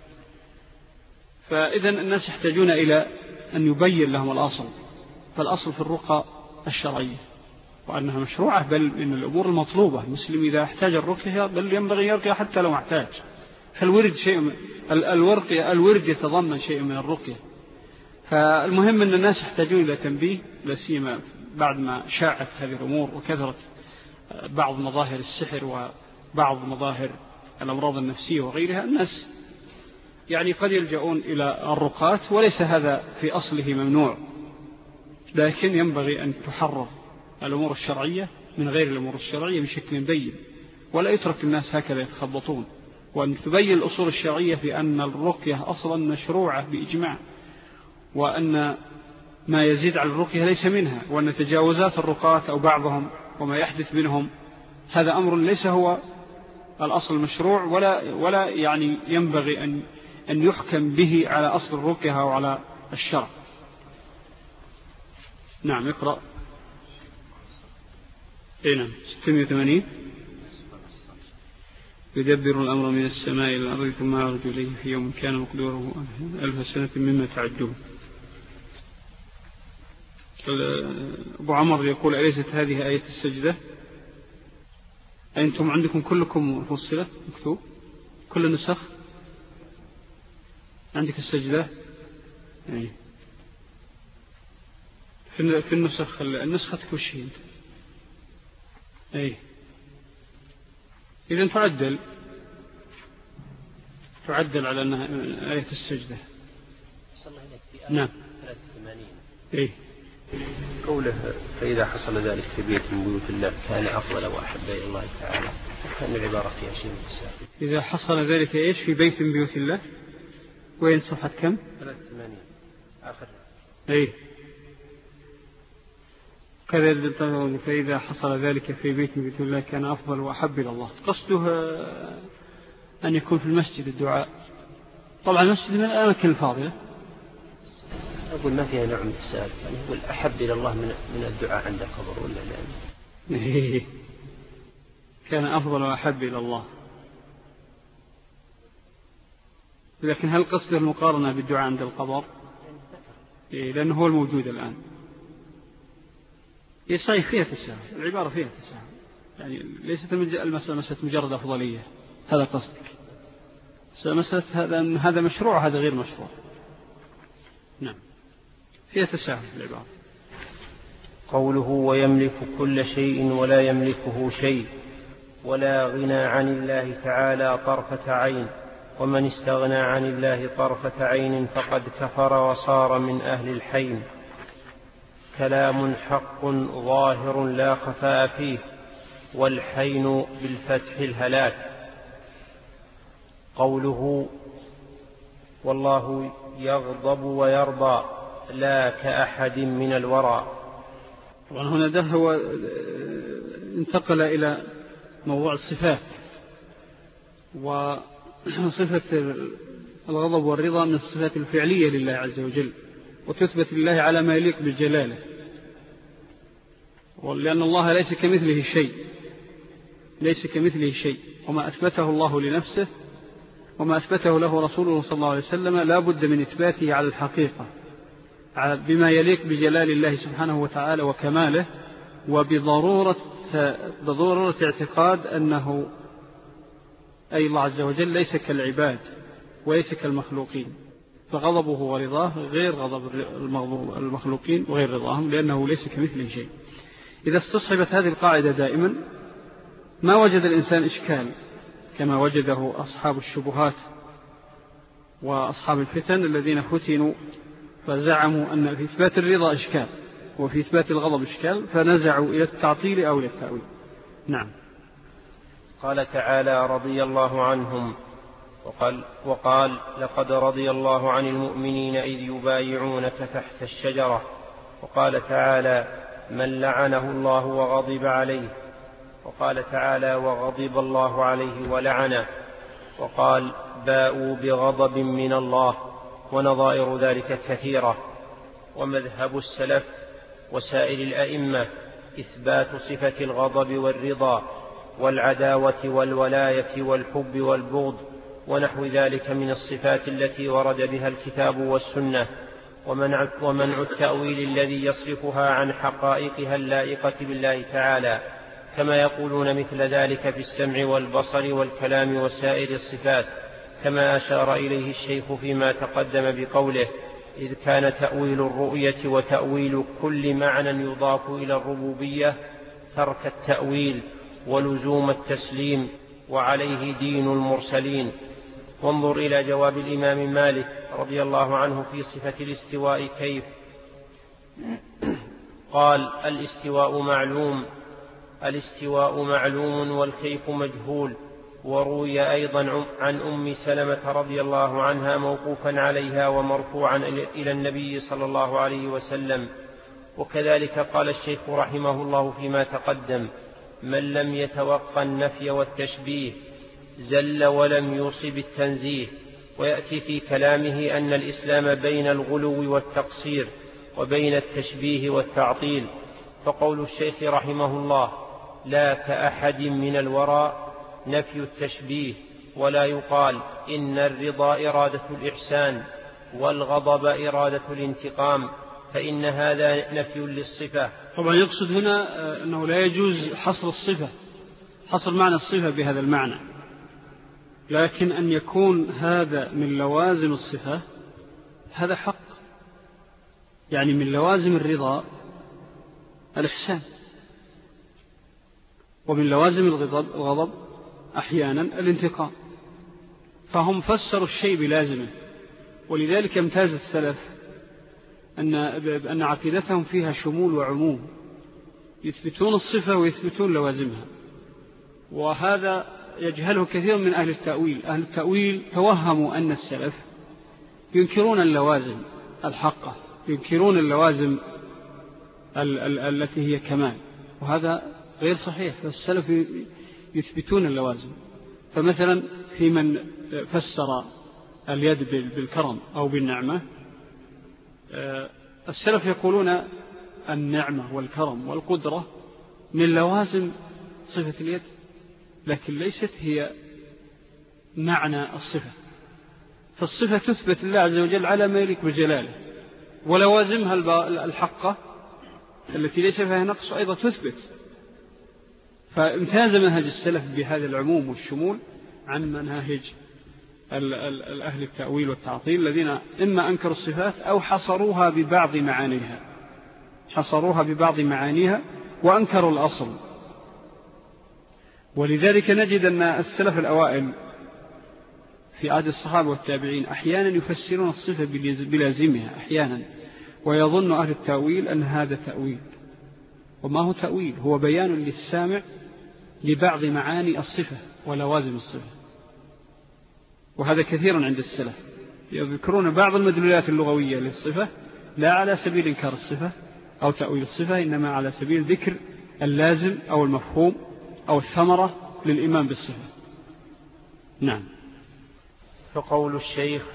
فإذا الناس يحتاجون إلى أن يبين لهم الأصل. فالأصل في الرقى الشرعية، وأنها مشروعة، بل من الأمور المطلوبة. المسلم إذا احتاج الرقية بل ينبغي يرقي حتى لو احتاج. فالورد شيء من الورقية، الورد يتضمن شيء من الرقية. فالمهم أن الناس يحتاجون إلى تنبيه، لا سيما بعد ما شاعت هذه الأمور وكثرت بعض مظاهر السحر وبعض مظاهر الأمراض النفسية وغيرها. الناس يعني قد يلجؤون إلى الرقات، وليس هذا في أصله ممنوع، لكن ينبغي أن تحرر الأمور الشرعية من غير الأمور الشرعية بشكل بين، ولا يترك الناس هكذا يتخبطون، وأن تبين الأصول الشرعية في أن الرقية أصلا مشروعة بإجماع، وأن ما يزيد على الرقية ليس منها، وأن تجاوزات الرقاة أو بعضهم وما يحدث منهم هذا أمر ليس هو الأصل مشروع، ولا, ولا يعني ينبغي أن, أن يحكم به على أصل الرقية أو على الشرع. نعم اقرأ. نعم ستمائة وثمانين. يدبر الأمر من السماء إلى الأرض ثم يعرج إليه في يوم كان مقدوره ألف سنة مما تعدون. أبو عمر يقول أليست هذه آية السجدة؟ أنتم عندكم كلكم فصلت مكتوب كل النسخ عندك السجدة؟ يعني في النسخ النسختك وش هي أنت؟ أي إذن تعدل تعدل على أنها آية السجدة. نعم ثلاثة وثمانين. أي قوله فإذا حصل ذلك في بيت من بيوت الله كان أفضل وأحب إلى الله تعالى، كان العبارة فيها شيء من السابق. إذا حصل ذلك إيش في بيت من بيوت الله؟ وين صفحة كم؟ ثلاثة وثمانين آخر. أي كذا فإذا حصل ذلك في بيت من بيوت الله كان أفضل وأحب إلى الله. قصده أن يكون في المسجد الدعاء. طبعا المسجد من الأماكن الفاضلة. أقول ما فيها نوع من السؤال، يعني هو الأحب إلى الله من من الدعاء عند القبر ولا لا؟ كان أفضل وأحب إلى الله. لكن هل قصد المقارنة بالدعاء عند القبر؟ إيه لأنه هو الموجود الآن. إيه صحيح فيها تساهل، العبارة فيها تساهل، يعني ليست المسألة مسألة مجرد أفضلية، هذا قصدك. مسألة هذا هذا مشروع هذا غير مشروع. نعم فيها تساهل في العبارة. قوله ويملك كل شيء ولا يملكه شيء ولا غنى عن الله تعالى طرفة عين، ومن استغنى عن الله طرفة عين فقد كفر وصار من أهل الحين. كلام حق ظاهر لا خفاء فيه، والحين بالفتح الهلاك. قوله والله يغضب ويرضى لا كأحد من الورى. طبعا هنا ده هو انتقل إلى موضوع الصفات، وصفة الغضب والرضا من الصفات الفعلية لله عز وجل، وتثبت لله على ما يليق بالجلالة، ولأن الله ليس كمثله شيء ليس كمثله شيء وما أثبته الله لنفسه وما أثبته له رسوله صلى الله عليه وسلم لا بد من إثباته على الحقيقة بما يليق بجلال الله سبحانه وتعالى وكماله، وبضرورة بضرورة اعتقاد أنه أي الله عز وجل ليس كالعباد وليس كالمخلوقين، فغضبه ورضاه غير غضب المخلوقين وغير رضاهم، لأنه ليس كمثله شيء. إذا استصحبت هذه القاعدة دائما ما وجد الإنسان إشكال كما وجده أصحاب الشبهات وأصحاب الفتن الذين فتنوا فزعموا أن في إثبات الرضا إشكال وفي إثبات الغضب إشكال، فنزعوا إلى التعطيل أو إلى التأويل. نعم. قال تعالى رضي الله عنهم وقال, وقال لقد رضي الله عن المؤمنين إذ يبايعونك تحت الشجرة. وقال تعالى من لعنه الله وغضب عليه. وقال تعالى وغضب الله عليه ولعنه. وقال باءوا بغضب من الله، ونظائر ذلك كثيرة. ومذهب السلف وسائر الأئمة إثبات صفة الغضب والرضا والعداوة والولاية والحب والبغض ونحو ذلك من الصفات التي ورد بها الكتاب والسنة، ومنع التأويل الذي يصرفها عن حقائقها اللائقة بالله تعالى، كما يقولون مثل ذلك في السمع والبصر والكلام وسائر الصفات، كما أشار إليه الشيخ فيما تقدم بقوله إذ كان تأويل الرؤية وتأويل كل معنى يضاف إلى الربوبية ترك التأويل ولزوم التسليم، وعليه دين المرسلين. وانظر إلى جواب الإمام مالك رضي الله عنه في صفة الاستواء كيف قال الاستواء معلوم الاستواء معلوم والكيف مجهول. وروي أيضا عن أم سلمة رضي الله عنها موقوفا عليها ومرفوعا إلى النبي صلى الله عليه وسلم. وكذلك قال الشيخ رحمه الله فيما تقدم من لم يتوقع النفي والتشبيه زل ولم يوصي التنزيه. ويأتي في كلامه أن الإسلام بين الغلو والتقصير وبين التشبيه والتعطيل. فقول الشيخ رحمه الله لا كأحد من الورى نفي التشبيه، ولا يقال إن الرضا إرادة الإحسان والغضب إرادة الانتقام، فإن هذا نفي للصفة. طبعا يقصد هنا أنه لا يجوز حصر الصفة، حصر معنى الصفة بهذا المعنى، لكن أن يكون هذا من لوازم الصفة هذا حق. يعني من لوازم الرضا الإحسان، ومن لوازم الغضب أحيانا الانتقام، فهم فسروا الشيء بلازمه. ولذلك امتاز السلف أن, أن عقيدتهم فيها شمول وعموم، يثبتون الصفة ويثبتون لوازمها، وهذا يجهله كثير من أهل التأويل. أهل التأويل توهموا أن السلف ينكرون اللوازم الحقة، ينكرون اللوازم ال- ال- التي هي كمال، وهذا غير صحيح. فالسلف يثبتون اللوازم. فمثلا في من فسر اليد بالكرم أو بالنعمة، السلف يقولون النعمة والكرم والقدرة من لوازم صفة اليد، لكن ليست هي معنى الصفة. فالصفة تثبت لله عز وجل على ما يليق بجلاله، ولوازمها الحقة التي ليس فيها نقص أيضا تثبت. فامتاز منهج السلف بهذا العموم والشمول عن مناهج الأهل التأويل والتعطيل الذين إما أنكروا الصفات أو حصروها ببعض معانيها حصروها ببعض معانيها وأنكروا الأصل. ولذلك نجد أن السلف الأوائل في عهد الصحابة والتابعين أحيانا يفسرون الصفة بلازمها أحيانا، ويظن أهل التأويل أن هذا تأويل، وما هو تأويل، هو بيان للسامع لبعض معاني الصفة ولوازم الصفة. وهذا كثير عند السلف، يذكرون بعض المدلولات اللغوية للصفة لا على سبيل إنكار الصفة أو تأويل الصفة، إنما على سبيل ذكر اللازم أو المفهوم أو الثمرة للإيمان بالصفة. نعم. فقول الشيخ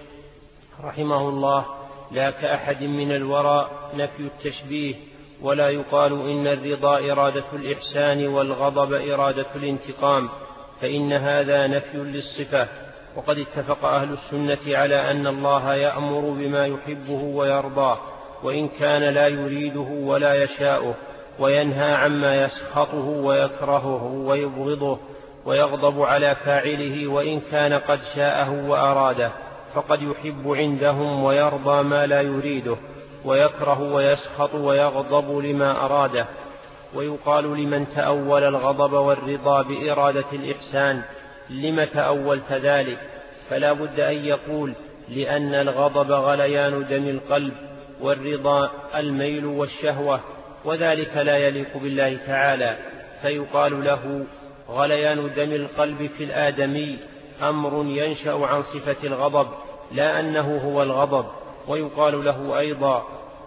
رحمه الله لا كأحد من الورى نفي التشبيه، ولا يقال إن الرضا إرادة الإحسان والغضب إرادة الانتقام، فإن هذا نفي للصفة. وقد اتفق أهل السنة على أن الله يأمر بما يحبه ويرضاه وإن كان لا يريده ولا يشاؤه، وينهى عما يسخطه ويكرهه ويبغضه ويغضب على فاعله وإن كان قد شاءه وأراده، فقد يحب عندهم ويرضى ما لا يريده ويكره ويسخط ويغضب لما أراده. ويقال لمن تأول الغضب والرضا بإرادة الإحسان لم تأولت ذلك؟ فلا بد أن يقول لأن الغضب غليان دم القلب والرضا الميل والشهوة، وذلك لا يليق بالله تعالى، فيقال له غليان دم القلب في الآدمي أمر ينشأ عن صفة الغضب لا أنه هو الغضب. ويقال له أيضا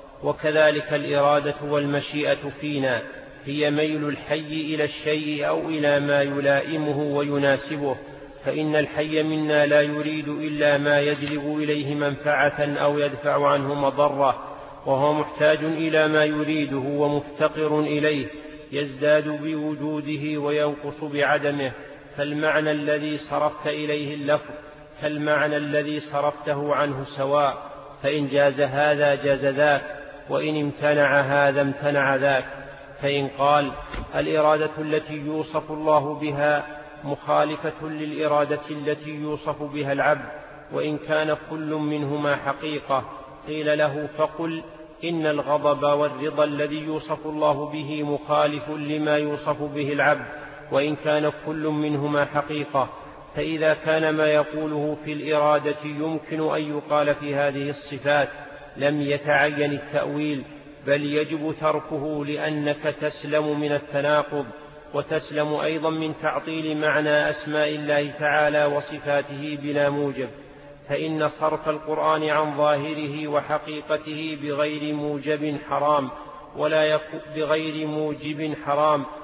وكذلك الإرادة والمشيئة فينا هي ميل الحي إلى الشيء أو إلى ما يلائمه ويناسبه، فإن الحي منا لا يريد إلا ما يجلب إليه منفعة أو يدفع عنه مضرة، وهو محتاج إلى ما يريده ومفتقر إليه، يزداد بوجوده وينقص بعدمه، فالمعنى الذي صرفت إليه اللفظ كالمعنى الذي صرفته عنه سواء، فإن جاز هذا جاز ذاك، وإن امتنع هذا امتنع ذاك. فإن قال الإرادة التي يوصف الله بها مخالفة للإرادة التي يوصف بها العبد وإن كان كل منهما حقيقة، قيل له فقل إن الغضب والرضا الذي يوصف الله به مخالف لما يوصف به العبد وإن كان كل منهما حقيقة. فإذا كان ما يقوله في الإرادة يمكن أن يقال في هذه الصفات لم يتعين التأويل، بل يجب تركه، لأنك تسلم من التناقض وتسلم أيضا من تعطيل معنى أسماء الله تعالى وصفاته بلا موجب. فإن صرف القرآن عن ظاهره وحقيقته بغير موجب حرام ولا يكون بغير موجب حرام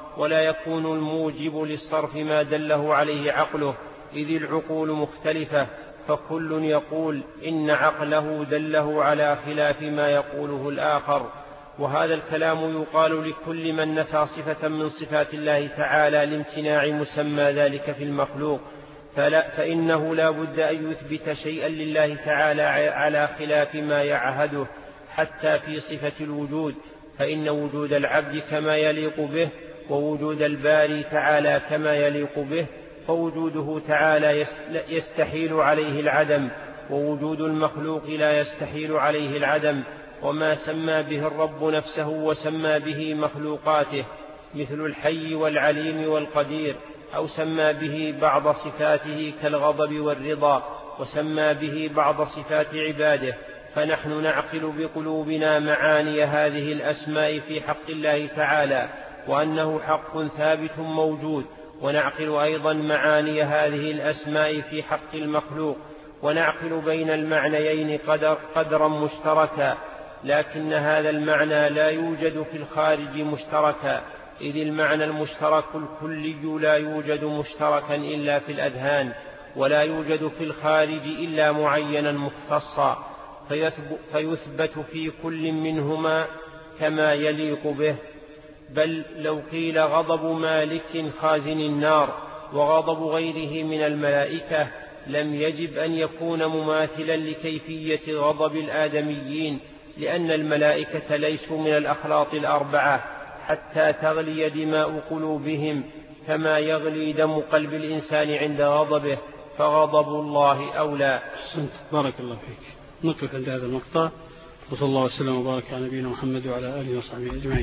ولا يكون الموجب للصرف ما دله عليه عقله، إذ العقول مختلفة، فكل يقول إن عقله دله على خلاف ما يقوله الآخر. وهذا الكلام يقال لكل من نفى صفة من صفات الله تعالى لامتناع مسمى ذلك في المخلوق، فلا فإنه لا بد أن يثبت شيئا لله تعالى على خلاف ما يعهده، حتى في صفة الوجود، فإن وجود العبد كما يليق به، ووجود الباري تعالى كما يليق به، فوجوده تعالى يستحيل عليه العدم، ووجود المخلوق لا يستحيل عليه العدم. وما سمى به الرب نفسه وسمى به مخلوقاته مثل الحي والعليم والقدير، أو سمى به بعض صفاته كالغضب والرضا، وسمى به بعض صفات عباده، فنحن نعقل بقلوبنا معاني هذه الأسماء في حق الله تعالى، وأنه حق ثابت موجود، ونعقل أيضا معاني هذه الأسماء في حق المخلوق، ونعقل بين المعنيين قدر قدرا مشتركا، لكن هذا المعنى لا يوجد في الخارج مشتركا، إذ المعنى المشترك الكلي لا يوجد مشتركا إلا في الأذهان، ولا يوجد في الخارج إلا معينا مختصا، فيثبت في كل منهما كما يليق به. بل لو قيل غضب مالك خازن النار وغضب غيره من الملائكة لم يجب أن يكون مماثلا لكيفية غضب الآدميين، لأن الملائكة ليسوا من الأخلاط الأربعة حتى تغلي دماء قلوبهم كما يغلي دم قلب الإنسان عند غضبه، فغضب الله أولى. بارك الله فيك. نقف عند هذا المقطع، وصلى الله وسلم وبارك على نبينا محمد وعلى آله وصحبه أجمعين.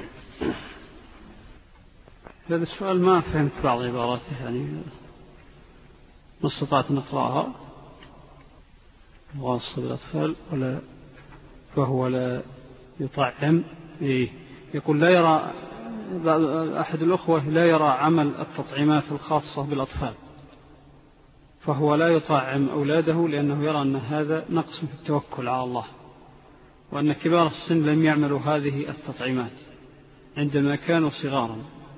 هذا السؤال ما فهمت بعض عباراته، يعني ما استطعت نقرأها خاصة بالأطفال. ولا فهو لا يطعم، إيه يقول لا يرى أحد الأخوة لا يرى عمل التطعيمات الخاصة بالأطفال، فهو لا يطعم أولاده لأنه يرى أن هذا نقص في التوكل على الله، وأن كبار السن لم يعملوا هذه التطعيمات عندما كانوا صغارا،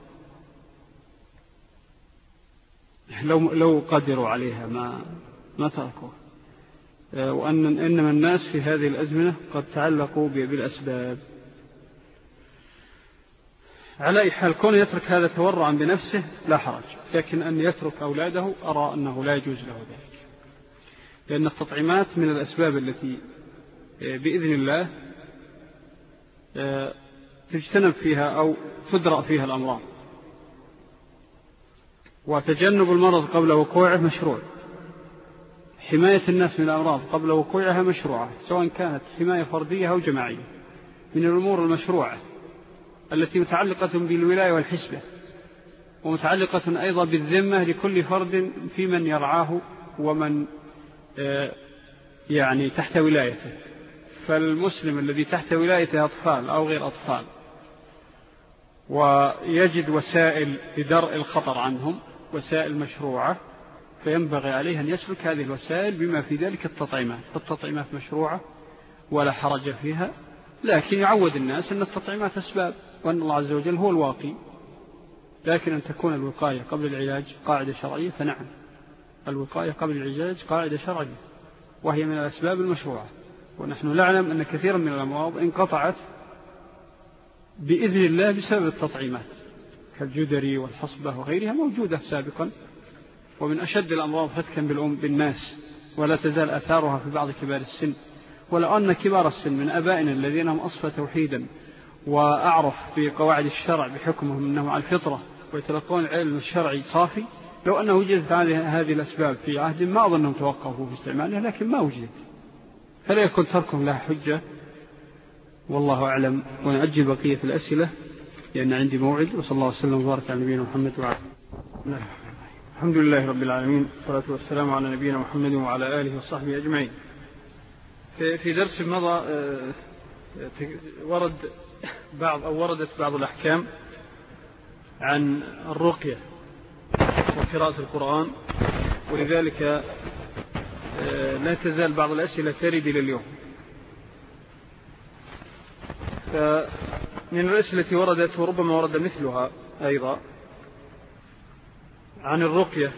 لو لو قدروا عليها ما ما تركوها، وأن إنما الناس في هذه الأزمنة قد تعلقوا بالأسباب. على أي حال كون يترك هذا تورعا بنفسه لا حرج، لكن أن يترك أولاده أرى أنه لا يجوز له ذلك، لأن التطعيمات من الأسباب التي بإذن الله تجتنب فيها أو تدرأ فيها الأمراض، وتجنب المرض قبل وقوعه مشروع، حماية الناس من الأمراض قبل وقوعها مشروعة، سواء كانت حماية فردية أو جماعية، من الأمور المشروعة التي متعلقة بالولاية والحسبة، ومتعلقة أيضا بالذمة لكل فرد في من يرعاه ومن يعني تحت ولايته. فالمسلم الذي تحت ولايته أطفال أو غير أطفال ويجد وسائل لدرء الخطر عنهم، وسائل مشروعة، فينبغي عليه أن يسلك هذه الوسائل بما في ذلك التطعيمات. فالتطعيمات مشروعة ولا حرج فيها، لكن يعود الناس أن التطعيمات أسباب، وأن الله عز وجل هو الواقي، لكن أن تكون الوقاية قبل العلاج قاعدة شرعية، فنعم الوقاية قبل العلاج قاعدة شرعية، وهي من الأسباب المشروعة. ونحن نعلم أن كثيرا من الأمراض انقطعت بإذن الله بسبب التطعيمات، كالجدري والحصبة وغيرها موجودة سابقا، ومن أشد الأمراض فتكا بالأم بالناس، ولا تزال أثارها في بعض كبار السن. ولو أن كبار السن من أبائنا الذين هم أصفى توحيدا وأعرف بقواعد الشرع بحكمهم أنهم على الفطرة ويتلقون العلم الشرعي صافي، لو أنه وجدت هذه الأسباب في عهد ما أظنهم توقفوا في استعمالها، لكن ما وجدت، فلا يكون تركهم لها حجة، والله أعلم. ونأجل بقية الأسئلة لأن عندي موعد. وصلى الله وسلم وبارك على نبينا محمد وعلى آله. الحمد لله رب العالمين، الصلاة والسلام على نبينا محمد وعلى آله وصحبه أجمعين. في درس مضى ورد بعض أو وردت بعض الأحكام عن الرقية وقراءة القرآن، ولذلك لا تزال بعض الأسئلة ترد إلى اليوم. من الأسئلة التي وردت وربما ورد مثلها أيضا عن الرقية،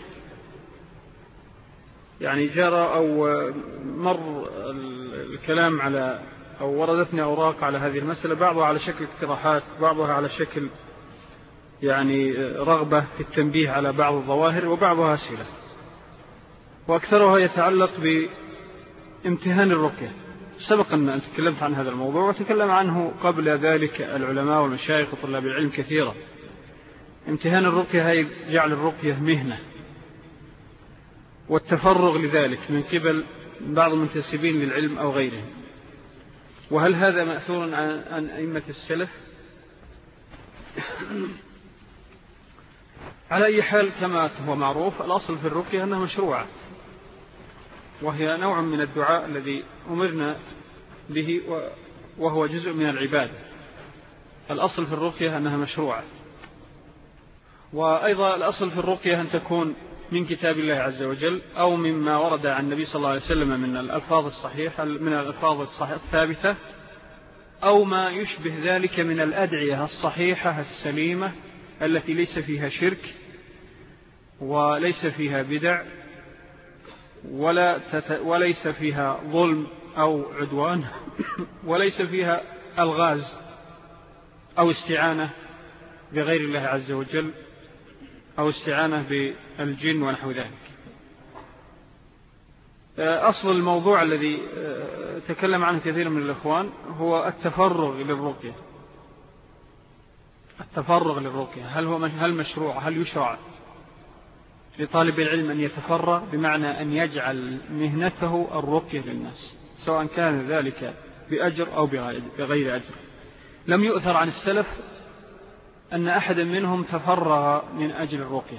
يعني جرى أو مر الكلام على أو وردتني أوراق على هذه المسألة، بعضها على شكل اقتراحات، بعضها على شكل يعني رغبة في التنبيه على بعض الظواهر، وبعضها أسئلة، وأكثرها يتعلق بامتهان الرقية. سبق أن تكلمت عن هذا الموضوع وتكلم عنه قبل ذلك العلماء والمشايخ وطلاب العلم كثيرا. امتهان الرقية هي جعل الرقية مهنة والتفرغ لذلك من قبل بعض المنتسبين للعلم أو غيرهم. وهل هذا مأثور عن أئمة السلف؟ على أي حال كما هو معروف الأصل في الرقية أنها مشروعة، وهي نوع من الدعاء الذي أمرنا به وهو جزء من العبادة. الأصل في الرقية أنها مشروعة. وأيضا الأصل في الرقية أن تكون من كتاب الله عز وجل أو مما ورد عن النبي صلى الله عليه وسلم من الألفاظ الصحيحة من الألفاظ الصحيحة الثابتة، أو ما يشبه ذلك من الأدعية الصحيحة السليمة التي ليس فيها شرك وليس فيها بدع ولا تت... وليس فيها ظلم أو عدوان وليس فيها الغاز أو استعانة بغير الله عز وجل أو استعانة بالجن ونحو ذلك. أصل الموضوع الذي تكلم عنه كثير من الإخوان هو التفرغ للرقية. التفرغ للرقية هل هو هل مشروع هل يشرع لطالب العلم أن يتفرغ، بمعنى أن يجعل مهنته الرقية للناس، سواء كان ذلك بأجر أو بغير أجر. لم يؤثر عن السلف أن أحدا منهم تفرغ من أجل الرقية،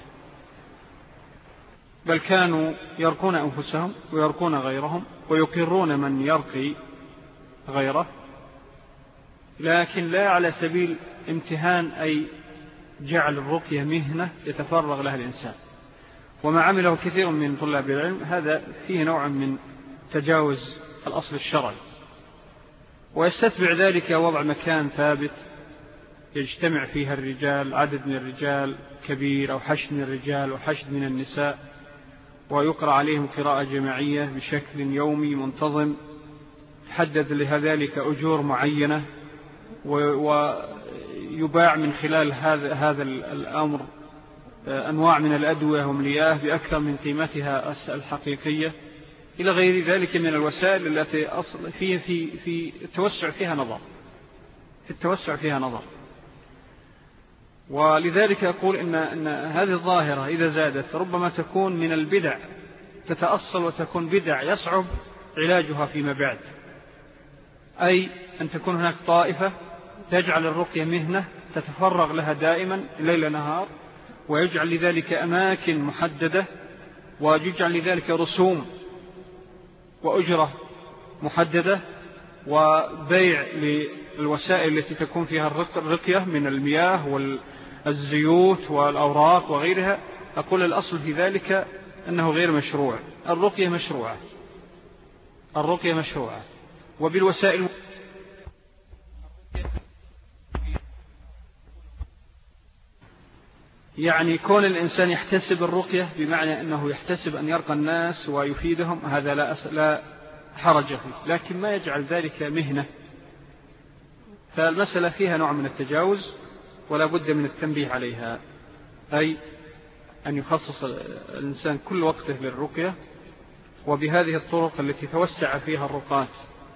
بل كانوا يرقون أنفسهم ويرقون غيرهم ويقرون من يرقي غيره، لكن لا على سبيل امتهان أي جعل الرقية مهنة يتفرغ لها الإنسان. وما عمله كثير من طلاب العلم هذا فيه نوع من تجاوز الأصل الشرعي، ويستتبع ذلك وضع مكان ثابت يجتمع فيها الرجال، عدد من الرجال كبير أو حشد من الرجال وحشد من النساء، ويقرأ عليهم قراءة جماعية بشكل يومي منتظم، تحدد لذلك أجور معينة، ويباع من خلال هذا هذا الأمر أنواع من الأدوية وملياه بأكثر من قيمتها الحقيقية، إلى غير ذلك من الوسائل التي أصل في في في التوسع فيها نظر في التوسع فيها نظر. ولذلك أقول إن أن هذه الظاهرة إذا زادت ربما تكون من البدع، تتأصل وتكون بدع يصعب علاجها فيما بعد، أي أن تكون هناك طائفة تجعل الرقية مهنة تتفرغ لها دائما ليل نهار، ويجعل لذلك أماكن محددة، ويجعل لذلك رسوم وأجرة محددة، وبيع للوسائل التي تكون فيها الرقية من المياه والزيوت والأوراق وغيرها. أقول الأصل في ذلك أنه غير مشروع. الرقية مشروعة الرقية مشروعة وبالوسائل. يعني كون الإنسان يحتسب الرقية بمعنى أنه يحتسب أن يرقى الناس ويفيدهم، هذا لا, لا حرج فيه، لكن ما يجعل ذلك مهنة. فالمسألة فيها نوع من التجاوز ولا بد من التنبيه عليها، أي أن يخصص الإنسان كل وقته للرقية، وبهذه الطرق التي توسع فيها الرقات.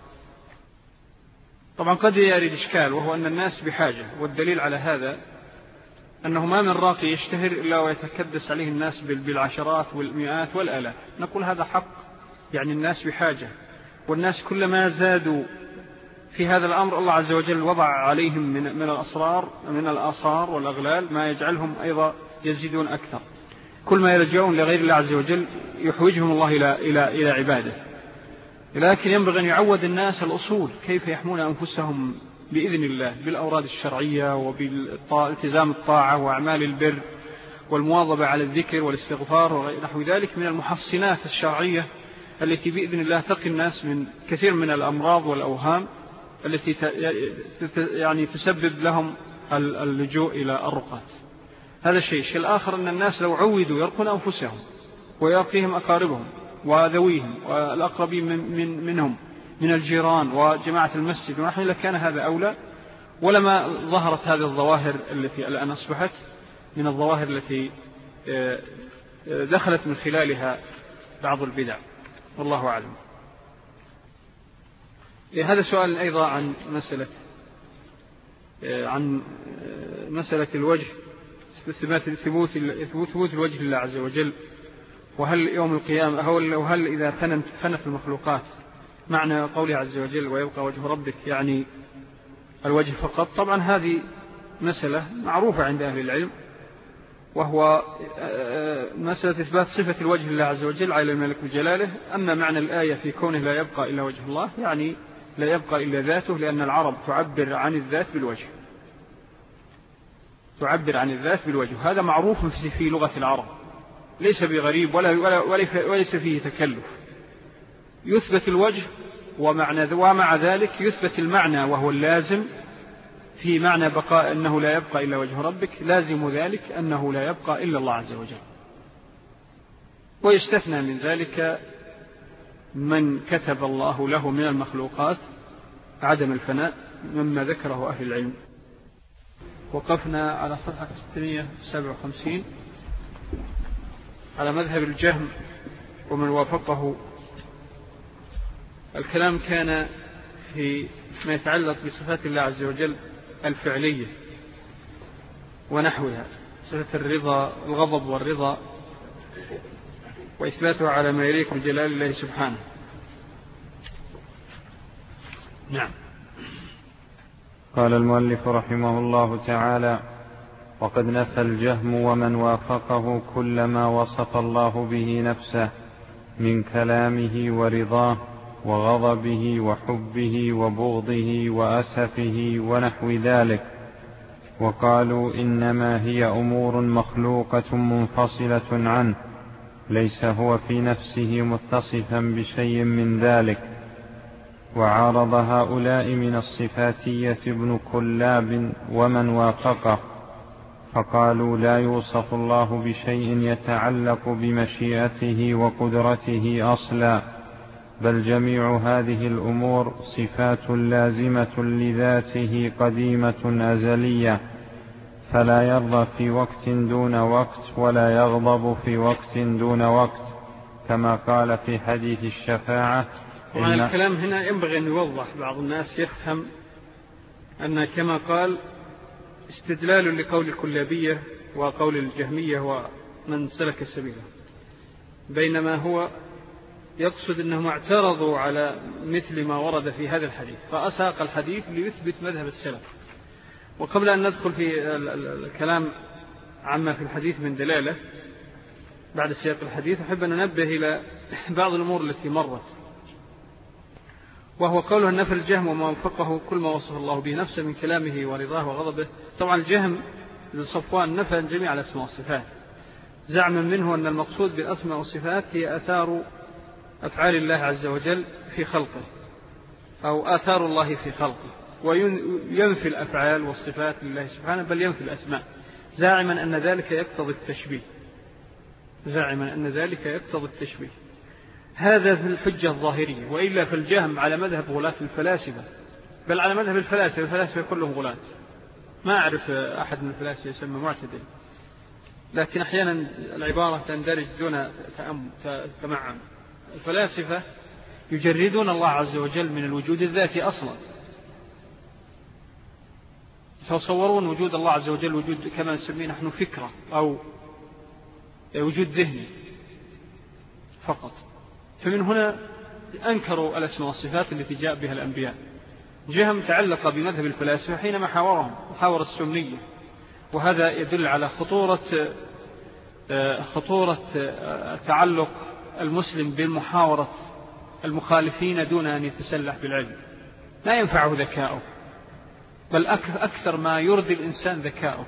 طبعا قد يرد إشكال، وهو أن الناس بحاجة، والدليل على هذا أنه ما من راقي يشتهر إلا ويتكدس عليه الناس بالعشرات والمئات والآلاف. نقول هذا حق، يعني الناس بحاجة، والناس كلما زادوا في هذا الأمر الله عز وجل وضع عليهم من من الأسرار من الآثار والأغلال ما يجعلهم أيضا يزيدون أكثر. كل ما يلجؤون لغير الله عز وجل يحوجهم الله إلى إلى إلى عباده. لكن ينبغي أن يعود الناس الأصول كيف يحمون أنفسهم بإذن الله بالأوراد الشرعية وبالالتزام الطاعة وأعمال البر والمواظبة على الذكر والاستغفار ونحو ذلك من المحصنات الشرعية التي بإذن الله تقي الناس من كثير من الأمراض والأوهام التي يعني تسبب لهم اللجوء إلى الرقات. هذا الشيء. الشيء الآخر أن الناس لو عودوا يرقون أنفسهم ويرقيهم أقاربهم وذويهم والأقربين من من منهم من الجيران وجماعة المسجد ونحن، لكان هذا أولى، ولما ظهرت هذه الظواهر التي الآن أصبحت من الظواهر التي دخلت من خلالها بعض البدع، والله أعلم. هذا سؤال أيضا عن مسألة عن مسألة الوجه، ثبوت ثبوت الوجه لله عز وجل، وهل يوم القيامة وهل إذا فنت المخلوقات معنى قوله عز وجل ويبقى وجه ربك يعني الوجه فقط. طبعا هذه مسألة معروفة عند أهل العلم، وهو مسألة إثبات صفة الوجه لله عز وجل على الملك بجلاله. أما معنى الآية في كونه لا يبقى إلا وجه الله يعني لا يبقى إلا ذاته، لأن العرب تعبر عن الذات بالوجه، تعبر عن الذات بالوجه، هذا معروف في لغة العرب، ليس بغريب ولا وليس فيه تكلف. يثبت الوجه ومعنى ومع ذلك يثبت المعنى وهو اللازم في معنى بقاء أنه لا يبقى إلا وجه ربك، لازم ذلك أنه لا يبقى إلا الله عز وجل. ويستثنى من ذلك من كتب الله له من المخلوقات عدم الفناء مما ذكره أهل العلم. وقفنا على صفحة ستمائة وسبعة وخمسين على مذهب الجهم ومن وافقه. الكلام كان في ما يتعلق بصفات الله عز وجل الفعلية ونحوها، صفة الرضا، الغضب والرضا، وإثباتها على ما يليق بجلال الله سبحانه. نعم. قال المؤلف رحمه الله تعالى: وقد نفى الجهم ومن وافقه كل ما وصف الله به نفسه من كلامه ورضاه وغضبه وحبه وبغضه وأسفه ونحو ذلك، وقالوا إنما هي أمور مخلوقة منفصلة عنه، ليس هو في نفسه متصفا بشيء من ذلك. وعارض هؤلاء من الصفاتية ابن كلاب ومن وافقه، فقالوا لا يوصف الله بشيء يتعلق بمشيئته وقدرته أصلا، بل جميع هذه الأمور صفات لازمة لذاته قديمة أزلية، فلا يرضى في وقت دون وقت ولا يغضب في وقت دون وقت، كما قال في حديث الشفاعة. وعلى الكلام هنا ينبغي أن يوضح، بعض الناس يفهم أن كما قال استدلال لقول الكلابية وقول الجهمية ومن سلك السبيل، بينما هو يقصد أنهم اعترضوا على مثل ما ورد في هذا الحديث، فأساق الحديث ليثبت مذهب السلف. وقبل أن ندخل في الكلام عما في الحديث من دلالة بعد سياق الحديث، أحب أن ننبه إلى بعض الأمور التي مرت، وهو قوله النفى الجهم وما وفقه كل ما وصف الله به نفسه من كلامه ورضاه وغضبه. طبعا الجهم صفوان نفى جميع الأسماء والصفات، زعما منه أن المقصود بالأسماء والصفات هي آثار أفعال الله عز وجل في خلقه أو آثار الله في خلقه، وينفي الأفعال والصفات لله سبحانه، بل ينفي الأسماء، زاعما أن ذلك يقتضي التشبيه، زاعما أن ذلك يقتضي التشبيه. هذا في الحجة الظاهرية، وإلا في الجهم على مذهب غلاة الفلاسفة، بل على مذهب الفلاسفة، الفلاسفة كلهم غلاة، ما أعرف أحد من الفلاسفة يسمى معتدل، لكن أحيانا العبارة تندرج دون تمعن. الفلاسفة يجردون الله عز وجل من الوجود الذاتي أصلا، فيصورون وجود الله عز وجل وجود كما نسميه نحن فكرة أو وجود ذهني فقط. فمن هنا أنكروا الأسماء والصفات التي جاء بها الأنبياء. جهم تعلق بمذهب الفلاسفة حينما حاورهم حاور السنية، وهذا يدل على خطورة خطورة تعلق المسلم بالمحاورة المخالفين دون أن يتسلح بالعلم. لا ينفعه ذكاؤه، بل أكثر ما يرضي الإنسان ذكاؤه،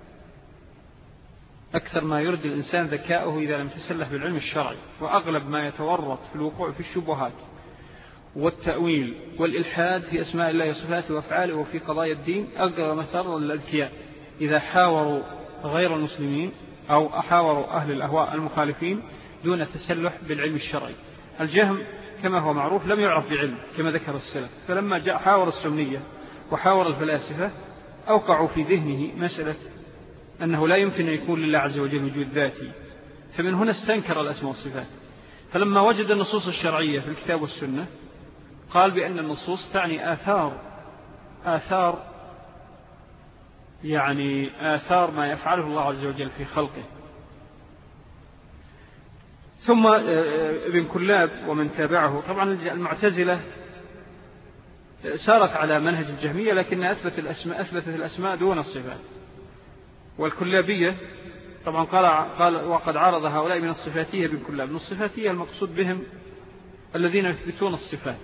أكثر ما يرضي الإنسان ذكاؤه إذا لم يتسلح بالعلم الشرعي، وأغلب ما يتورط في الوقوع في الشبهات والتأويل والإلحاد في أسماء الله وصفاته وأفعاله وفي قضايا الدين أقرب مثار للأذكياء إذا حاوروا غير المسلمين أو حاوروا أهل الأهواء المخالفين دون تسلح بالعلم الشرعي. الجهم كما هو معروف لم يعرف بعلم كما ذكر السلف، فلما جاء حاور السنية وحاور الفلاسفة أوقعوا في ذهنه مسألة أنه لا يمكن أن يكون لله عز وجل وجود ذاتي، فمن هنا استنكر الأسماء والصفات. فلما وجد النصوص الشرعية في الكتاب والسنة قال بأن النصوص تعني آثار آثار يعني آثار ما يفعله الله عز وجل في خلقه. ثم ابن كلاب ومن تابعه، طبعا المعتزلة سارت على منهج الجهمية لكنها أثبت الأسماء أثبتت الأسماء دون الصفات، والكلابية طبعا قال, قال وقد عارض هؤلاء من الصفاتية ابن كلاب. من الصفاتية المقصود بهم الذين يثبتون الصفات،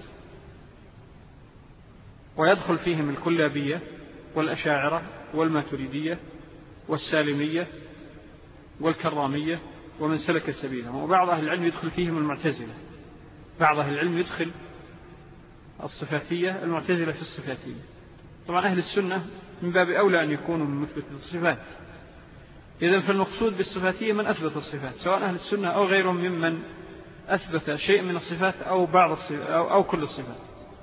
ويدخل فيهم الكلابية والأشاعرة والماتريدية والسالمية والكرامية ومن سلك سبيلهم. وبعض أهل العلم يدخل فيهم المعتزلة، بعض أهل العلم يدخل الصفاتية المعتزلة في الصفاتية. طبعا أهل السنة من باب أولى أن يكونوا من مثبت الصفات. إذن فالمقصود بالصفاتية من أثبت الصفات، سواء أهل السنة أو غيرهم ممن أثبت شيء من الصفات أو بعض الصفات أو, أو كل الصفات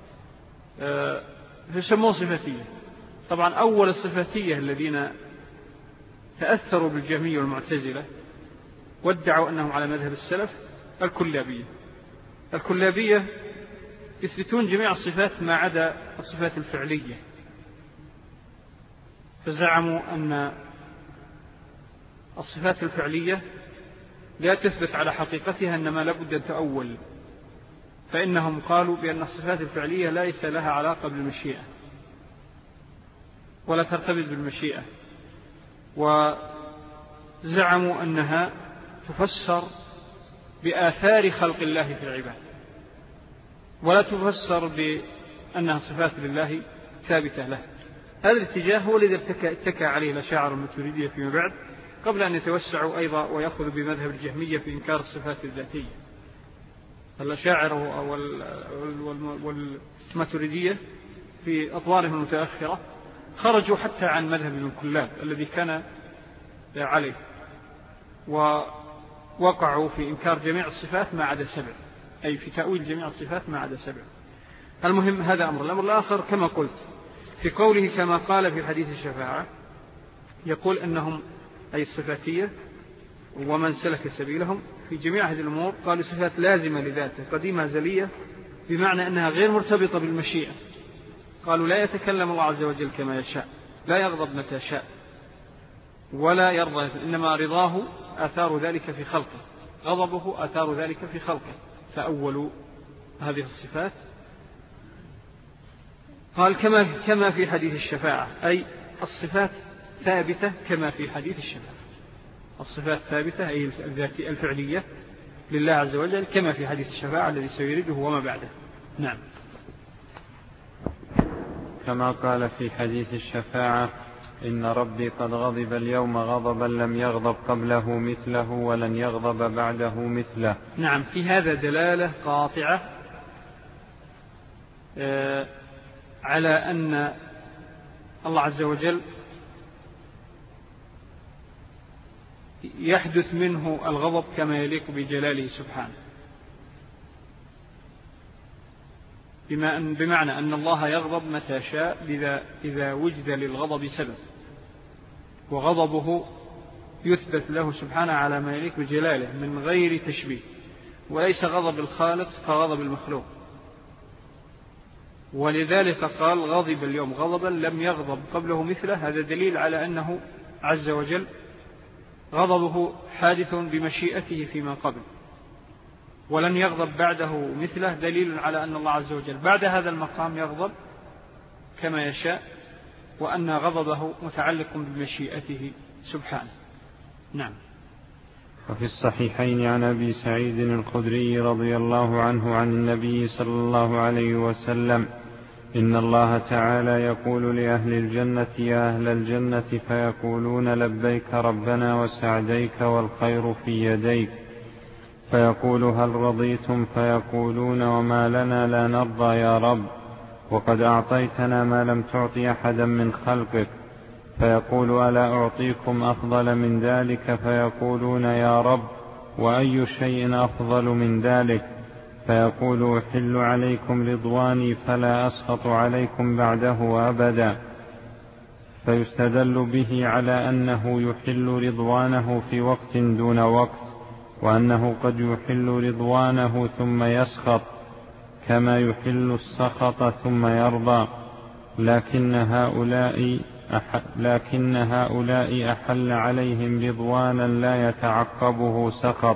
فيسموه صفاتية. طبعا أول الصفاتية الذين تأثروا بالجهمية والمعتزلة وادعوا أنهم على مذهب السلف الكلابية. الكلابية يثبتون جميع الصفات ما عدا الصفات الفعلية، فزعموا أن الصفات الفعلية لا تثبت على حقيقتها إنما لابد أن تؤول، فإنهم قالوا بأن الصفات الفعلية ليس لها علاقة بالمشيئة ولا ترتبط بالمشيئة، وزعموا أنها تفسر بآثار خلق الله في العباد ولا تفسر بأنها صفات لله ثابتة له. هذا الاتجاه هو الذي اتكى عليه الأشاعرة الماتريدية فيما بعد، قبل أن يتوسعوا أيضا ويأخذوا بمذهب الجهمية في إنكار الصفات الذاتية. الأشاعرة والماتريدية في أطوارهم المتأخرة خرجوا حتى عن مذهب ابن كلاب الذي كان عليه، ووقعوا في إنكار جميع الصفات ما عدا سبع، أي في تأويل جميع الصفات ما عدا سبع. المهم هذا أمر. الأمر الآخر كما قلت في قوله كما قال في حديث الشفاعة، يقول أنهم أي الصفاتية ومن سلك سبيلهم في جميع هذه الأمور قالوا صفات لازمة لذاته قديمة زلية، بمعنى أنها غير مرتبطة بالمشيئة. قالوا لا يتكلم الله عز وجل كما يشاء، لا يغضب متى شاء ولا يرضى، إنما رضاه آثار ذلك في خلقه، غضبه آثار ذلك في خلقه. فأولوا هذه الصفات قال كما, كما في حديث الشفاعة، أي الصفات ثابتة كما في حديث الشفاعة. الصفات ثابتة أي الذاتية الفعلية لله عز وجل كما في حديث الشفاعة الذي سيرده وما بعده. نعم. كما قال في حديث الشفاعة إن ربي قد غضب اليوم غضبا لم يغضب قبله مثله ولن يغضب بعده مثله. نعم، في هذا دلالة قاطعة على أن الله عز وجل يحدث منه الغضب كما يليق بجلاله سبحانه، بمعنى أن الله يغضب متى شاء إذا وجد للغضب سبب، وغضبه يثبت له سبحانه على ما يليق بجلاله من غير تشبيه، وليس غضب الخالق كغضب المخلوق. ولذلك قال غضب اليوم غضبا لم يغضب قبله مثله. هذا دليل على أنه عز وجل غضبه حادث بمشيئته فيما قبل، ولن يغضب بعده مثله دليل على أن الله عز وجل بعد هذا المقام يغضب كما يشاء، وأن غضبه متعلق بمشيئته سبحانه. نعم. وفي الصحيحين عن أبي سعيد الخدري رضي الله عنه عن النبي صلى الله عليه وسلم إن الله تعالى يقول لأهل الجنة يا أهل الجنة فيقولون لبيك ربنا وسعديك والخير في يديك، فيقول هل رضيتم؟ فيقولون وما لنا لا نرضى يا رب، وقد أعطيتنا ما لم تعطي أحدا من خلقك. فيقول ألا أعطيكم أفضل من ذلك؟ فيقولون يا رب وأي شيء أفضل من ذلك؟ فيقول أحل عليكم رضواني فلا أسخط عليكم بعده أبدا. فيستدل به على أنه يحل رضوانه في وقت دون وقت، وأنه قد يحل رضوانه ثم يسخط كما يحل السخط ثم يرضى، لكن هؤلاء أح... لكن هؤلاء أحل عليهم رضوانا لا يتعقبه سخط،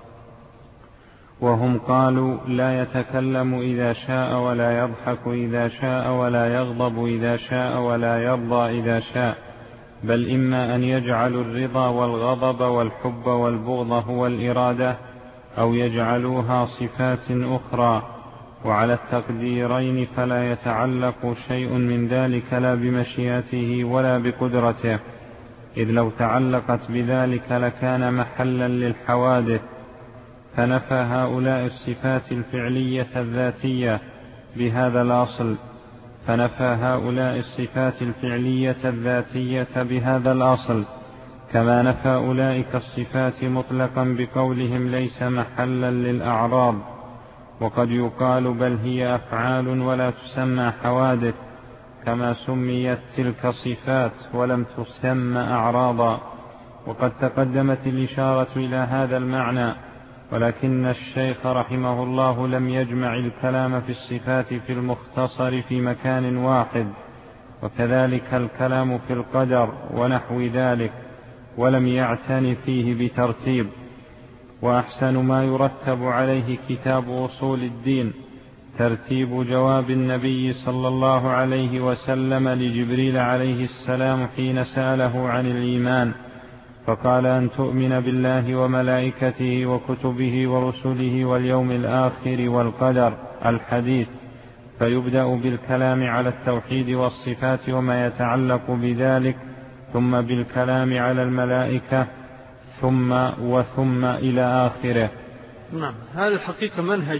وهم قالوا لا يتكلم إذا شاء ولا يضحك إذا شاء ولا يغضب إذا شاء ولا يرضى إذا شاء، بل إما أن يجعلوا الرضا والغضب والحب والبغض هو الإرادة، أو يجعلوها صفات أخرى. وعلى التقديرين فلا يتعلق شيء من ذلك لا بمشيئته ولا بقدرته، إذ لو تعلقت بذلك لكان محلا للحوادث. فنفى هؤلاء الصفات الفعلية الذاتية بهذا الأصل فنفى هؤلاء الصفات الفعلية الذاتية بهذا الأصل كما نفى أولئك الصفات مطلقا بقولهم ليس محلا للأعراض. وقد يقال بل هي أفعال ولا تسمى حوادث، كما سميت تلك صفات ولم تسمى أعراضا. وقد تقدمت الإشارة إلى هذا المعنى، ولكن الشيخ رحمه الله لم يجمع الكلام في الصفات في المختصر في مكان واحد، وكذلك الكلام في القدر ونحو ذلك، ولم يعتن فيه بترتيب. وأحسن ما يرتب عليه كتاب أصول الدين ترتيب جواب النبي صلى الله عليه وسلم لجبريل عليه السلام حين سأله عن الإيمان، فقال أن تؤمن بالله وملائكته وكتبه ورسله واليوم الآخر والقدر، الحديث. فيبدأ بالكلام على التوحيد والصفات وما يتعلق بذلك، ثم بالكلام على الملائكة، ثم وثم إلى آخره. نعم، هذا الحقيقة منهج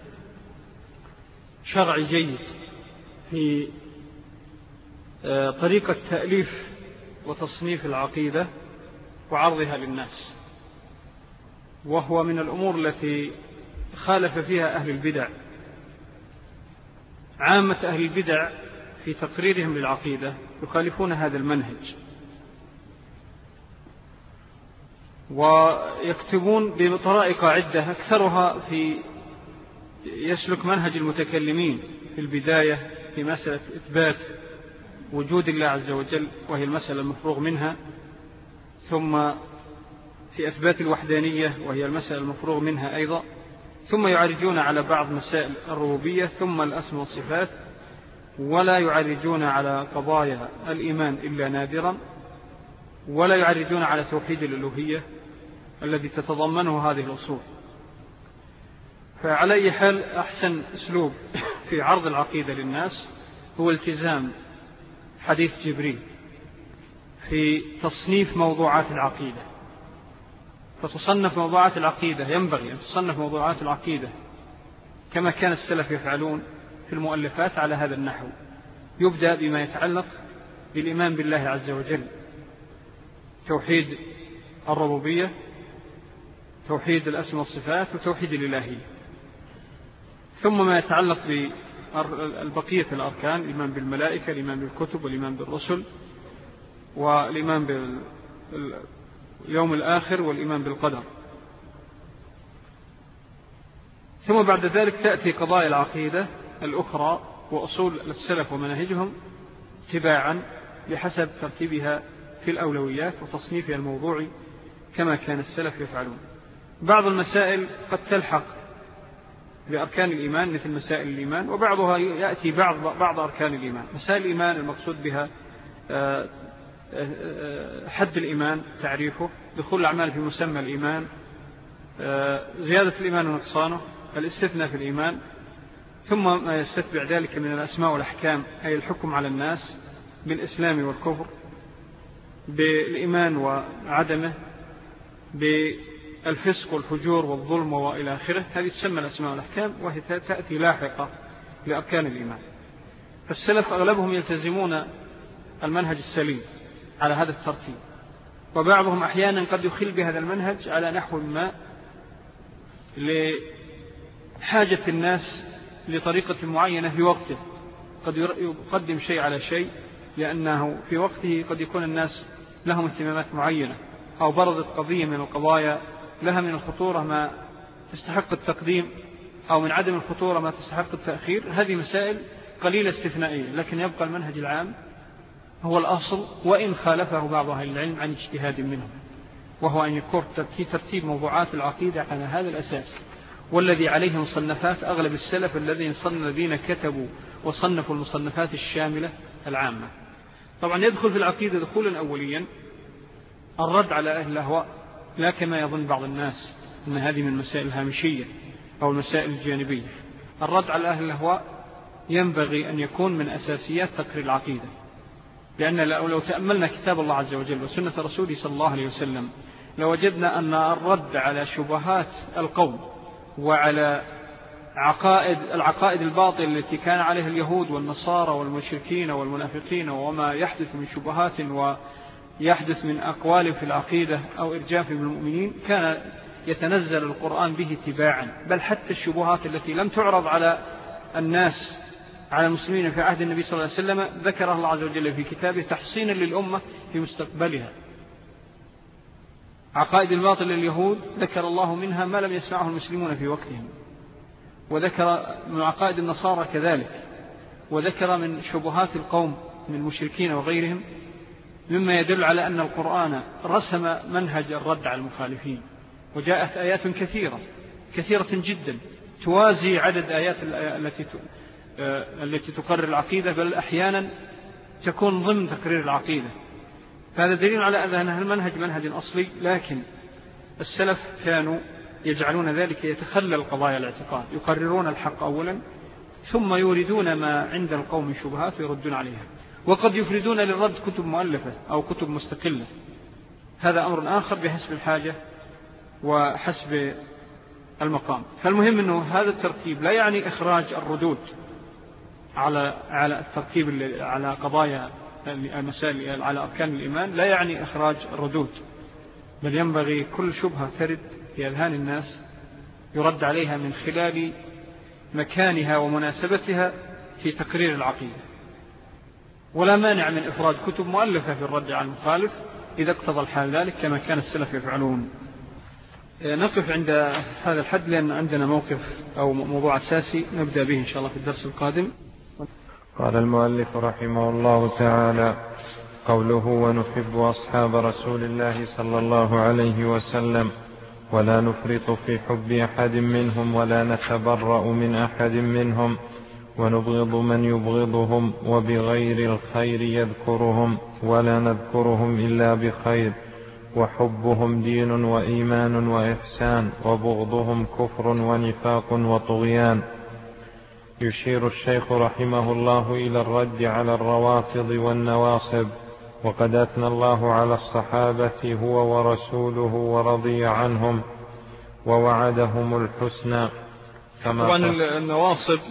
شرعي جيد في طريقة تأليف وتصنيف العقيدة وعرضها للناس، وهو من الأمور التي خالف فيها أهل البدع. عامة أهل البدع في تقريرهم للعقيدة يخالفون هذا المنهج، ويكتبون بطرائق عدة أكثرها في يسلك منهج المتكلمين في البداية في مسألة إثبات وجود الله عز وجل وهي المسألة المفروغ منها، ثم في إثبات الوحدانية وهي المسألة المفروغ منها أيضا، ثم يعرجون على بعض مسائل الربوبية ثم الأسماء والصفات، ولا يعرجون على قضايا الإيمان إلا نادرا، ولا يعرجون على توحيد الألوهية الذي تتضمنه هذه الأصول. فعلى أي حال أحسن أسلوب في عرض العقيدة للناس هو التزام حديث جبريل في تصنيف موضوعات العقيدة. فتصنف موضوعات العقيدة، ينبغي أن تصنف موضوعات العقيدة كما كان السلف يفعلون في المؤلفات على هذا النحو. يبدأ بما يتعلق بالإيمان بالله عز وجل، توحيد الربوبية، توحيد الأسماء والصفات، وتوحيد الإلهية، ثم ما يتعلق بالبقية الأركان، الإيمان بالملائكة، الإيمان بالكتب، والإيمان بالرسل، والإيمان باليوم الآخر، والإيمان بالقدر. ثم بعد ذلك تأتي قضايا العقيدة الأخرى وأصول السلف ومناهجهم تباعا بحسب ترتيبها في الأولويات وتصنيفها الموضوعي كما كان السلف يفعلون. بعض المسائل قد تلحق بأركان الإيمان مثل مسائل الإيمان، وبعضها يأتي بعض, بعض أركان الإيمان. مسائل الإيمان المقصود بها حد الإيمان، تعريفه، دخول الأعمال في مسمى الإيمان، زيادة الإيمان ونقصانه، الاستثناء في الإيمان، ثم ما يستتبع ذلك من الأسماء والأحكام، أي الحكم على الناس بالإسلام والكفر، بالإيمان وعدمه، بالفسق والفجور والظلم وإلى آخره، هذه تسمى الأسماء والأحكام، وهي تأتي لاحقة لأركان الإيمان. فالسلف أغلبهم يلتزمون المنهج السليم على هذا الترتيب، وبعضهم أحيانا قد يخل بهذا المنهج على نحو ما لحاجة الناس لطريقة معينة في وقته، قد يقدم شيء على شيء لأنه في وقته قد يكون الناس لهم اهتمامات معينة، أو برزت قضية من القضايا لها من الخطورة ما تستحق التقديم، أو من عدم الخطورة ما تستحق التأخير. هذه مسائل قليلة استثنائية، لكن يبقى المنهج العام هو الأصل، وإن خالفه بعض أهل العلم عن اجتهاد منهم، وهو أن يكون ترتيب موضوعات العقيدة على هذا الأساس، والذي عليه مصنفات أغلب السلف الذين الذين كتبوا وصنفوا المصنفات الشاملة العامة. طبعا يدخل في العقيدة دخولا أوليا الرد على أهل الأهواء، لا كما يظن بعض الناس أن هذه من المسائل الهامشية أو المسائل الجانبية. الرد على أهل الأهواء ينبغي أن يكون من أساسيات تقرير العقيدة، لأن لو تأملنا كتاب الله عز وجل وسنة رسوله صلى الله عليه وسلم لوجدنا أن الرد على شبهات القوم وعلى عقائد العقائد الباطلة التي كان عليها اليهود والنصارى والمشركين والمنافقين وما يحدث من شبهات ويحدث من أقوال في العقيدة أو إرجاف بالمؤمنين كان يتنزل القرآن به تباعا، بل حتى الشبهات التي لم تعرض على الناس على المسلمين في عهد النبي صلى الله عليه وسلم ذكرها الله عز وجل في كتابه تحصينا للأمة في مستقبلها. عقائد الباطل لليهود ذكر الله منها ما لم يسمعه المسلمون في وقتهم، وذكر من عقائد النصارى كذلك، وذكر من شبهات القوم من المشركين وغيرهم، مما يدل على أن القرآن رسم منهج الرد على المخالفين. وجاءت آيات كثيرة كثيرة جدا توازي عدد آيات التي التي تقرر العقيدة، بل أحيانا تكون ضمن تقرير العقيدة. فهذا دليل على أن المنهج منهج أصلي، لكن السلف كانوا يجعلون ذلك يتخلل قضايا الاعتقاد، يقررون الحق أولا ثم يوردون ما عند القوم من شبهات ويردون عليها، وقد يفردون للرد كتب مؤلفة أو كتب مستقلة، هذا أمر آخر بحسب الحاجة وحسب المقام. فالمهم أنه هذا الترتيب لا يعني إخراج الردود على على الترتيب على قضايا المسائل على أركان الإيمان، لا يعني إخراج الردود، بل ينبغي كل شبهة ترد في أذهان الناس يرد عليها من خلال مكانها ومناسبتها في تقرير العقيدة. ولا مانع من إفراد كتب مؤلفة في الرد على المخالف إذا اقتضى الحال ذلك كما كان السلف يفعلون. نقف عند هذا الحد لأن عندنا موقف أو موضوع أساسي نبدأ به إن شاء الله في الدرس القادم. قال المؤلف رحمه الله تعالى: قوله ونحب أصحاب رسول الله صلى الله عليه وسلم ولا نفرط في حب أحد منهم ولا نتبرأ من أحد منهم ونبغض من يبغضهم وبغير الخير يذكرهم ولا نذكرهم إلا بخير وحبهم دين وإيمان وإحسان وبغضهم كفر ونفاق وطغيان. يشير الشيخ رحمه الله إلى الرد على الروافض والنواصب، وقد أثنى الله على الصحابة هو ورسوله ورضي عنهم ووعدهم الحسنى. طبعا النواصب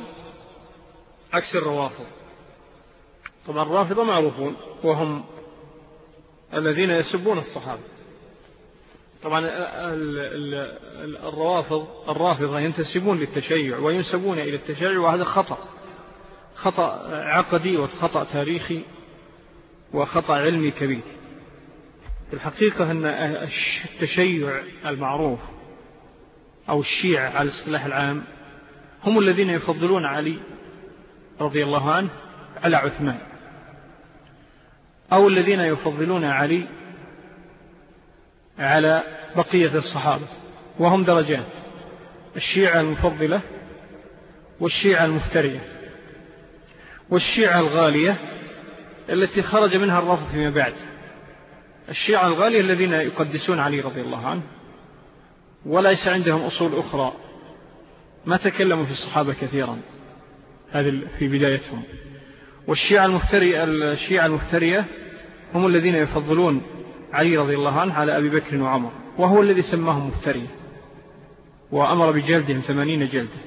عكس الروافض. طبعا الرافضة معروفون وهم الذين يسبون الصحابة. طبعا الروافض الرافضة ينتسبون للتشيع وينسبون إلى التشيع، وهذا خطأ خطأ عقدي وخطأ تاريخي وخطأ علمي كبير. في الحقيقة أن التشيع المعروف أو الشيعة على الاصطلاح العام هم الذين يفضلون علي رضي الله عنه على عثمان، أو الذين يفضلون علي على بقية الصحابة، وهم درجات: الشيعة المفضلة والشيعة المفترية والشيعة الغالية التي خرج منها الرافض فيما بعد. الشيعة الغالية الذين يقدسون علي رضي الله عنه وليس عندهم أصول أخرى، ما تكلموا في الصحابة كثيرا، هذه في بدايتهم. والشيعة المفترية الشيعة المفترية هم الذين يفضلون علي رضي الله عنه على أبي بكر وعمر، وهو الذي سماهم مفترية وأمر بجلدهم ثمانين جلدة.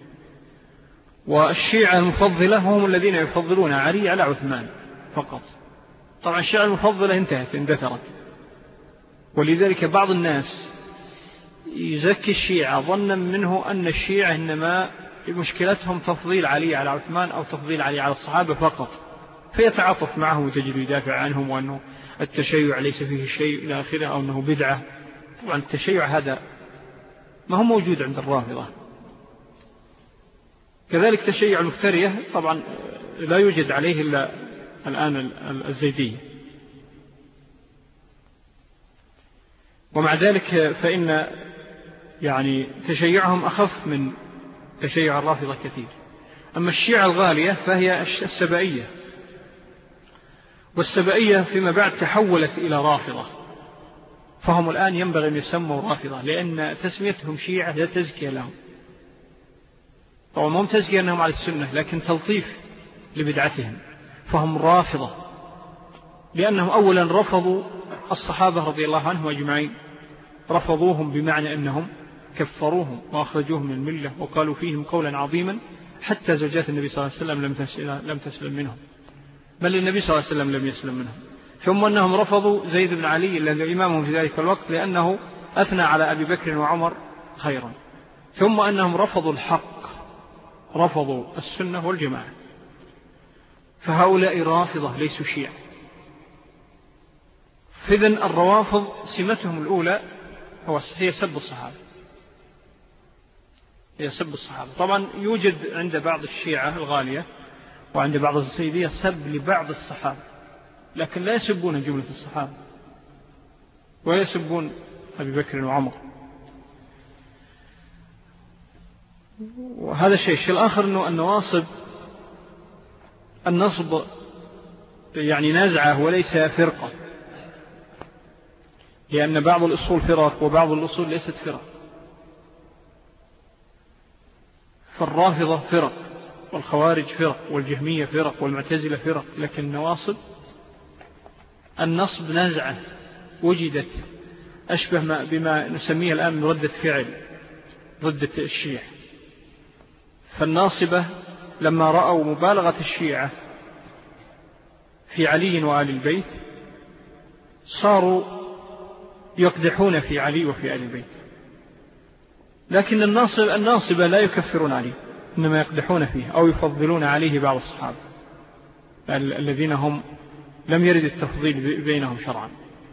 والشيعة المفضلة هم الذين يفضلون علي على عثمان فقط. طبعا الشيعة المفضلة انتهت اندثرت، ولذلك بعض الناس يزكي الشيعة ظنا منه أن الشيعة إنما مشكلتهم تفضيل علي على عثمان أو تفضيل علي على الصحابة فقط، فيتعاطف معهم وتجد يدافع عنهم وأنه التشيع ليس فيه شيء إلى آخره أو أنه بدعة. طبعا التشيع هذا ما هو موجود عند الرافضة. كذلك تشيع المفترية طبعا لا يوجد عليه إلا الآن الزيدية. ومع ذلك فإن يعني تشيعهم أخف من تشيع الرافضة كثير. أما الشيعة الغالية فهي السبائية، والسبائية فيما بعد تحولت إلى رافضة، فهم الآن ينبغي أن يسموا رافضة، لأن تسميتهم شيعة لا تزكية لهم. طبعا هم تزكية أنهم على السنة، لكن تلطيف لبدعتهم، فهم رافضة لأنهم أولا رفضوا الصحابة رضي الله عنهم أجمعين، رفضوهم بمعنى أنهم كفروهم وأخرجوهم من الملة وقالوا فيهم قولا عظيما، حتى زوجات النبي صلى الله عليه وسلم لم تسلم منهم، بل النبي صلى الله عليه وسلم لم يسلم منهم. ثم أنهم رفضوا زيد بن علي الذي إمامهم في ذلك الوقت لأنه أثنى على أبي بكر وعمر خيرا. ثم أنهم رفضوا الحق، رفضوا السنة والجماعة. فهؤلاء رافضة ليسوا شيعة. فإذن الروافض سمتهم الأولى هي سب الصحابة، هي سب الصحابة. طبعا يوجد عند بعض الشيعة الغالية وعند بعض الزيدية سب لبعض الصحابة، لكن لا يسبون جملة الصحابة ولا يسبون أبي بكر وعمر. وهذا الشيء. الشيء الآخر أنه النواصب النصب يعني نازعة وليس فرقة، لأن بعض الأصول فرق وبعض الأصول ليست فرق. فالرافضة فرق، والخوارج فرق، والجهمية فرق، والمعتزلة فرق، لكن النواصب النصب نازعة وجدت أشبه بما نسميه الآن ردة فعل ضد الشيعة. فالناصبة لما رأوا مبالغة الشيعة في علي وآل البيت صاروا يقدحون في علي وفي آل البيت، لكن الناصب الناصبة لا يكفرون عليه، إنما يقدحون فيه أو يفضلون عليه بعض الصحابة الذين هم لم يرد التفضيل بينهم شرعا.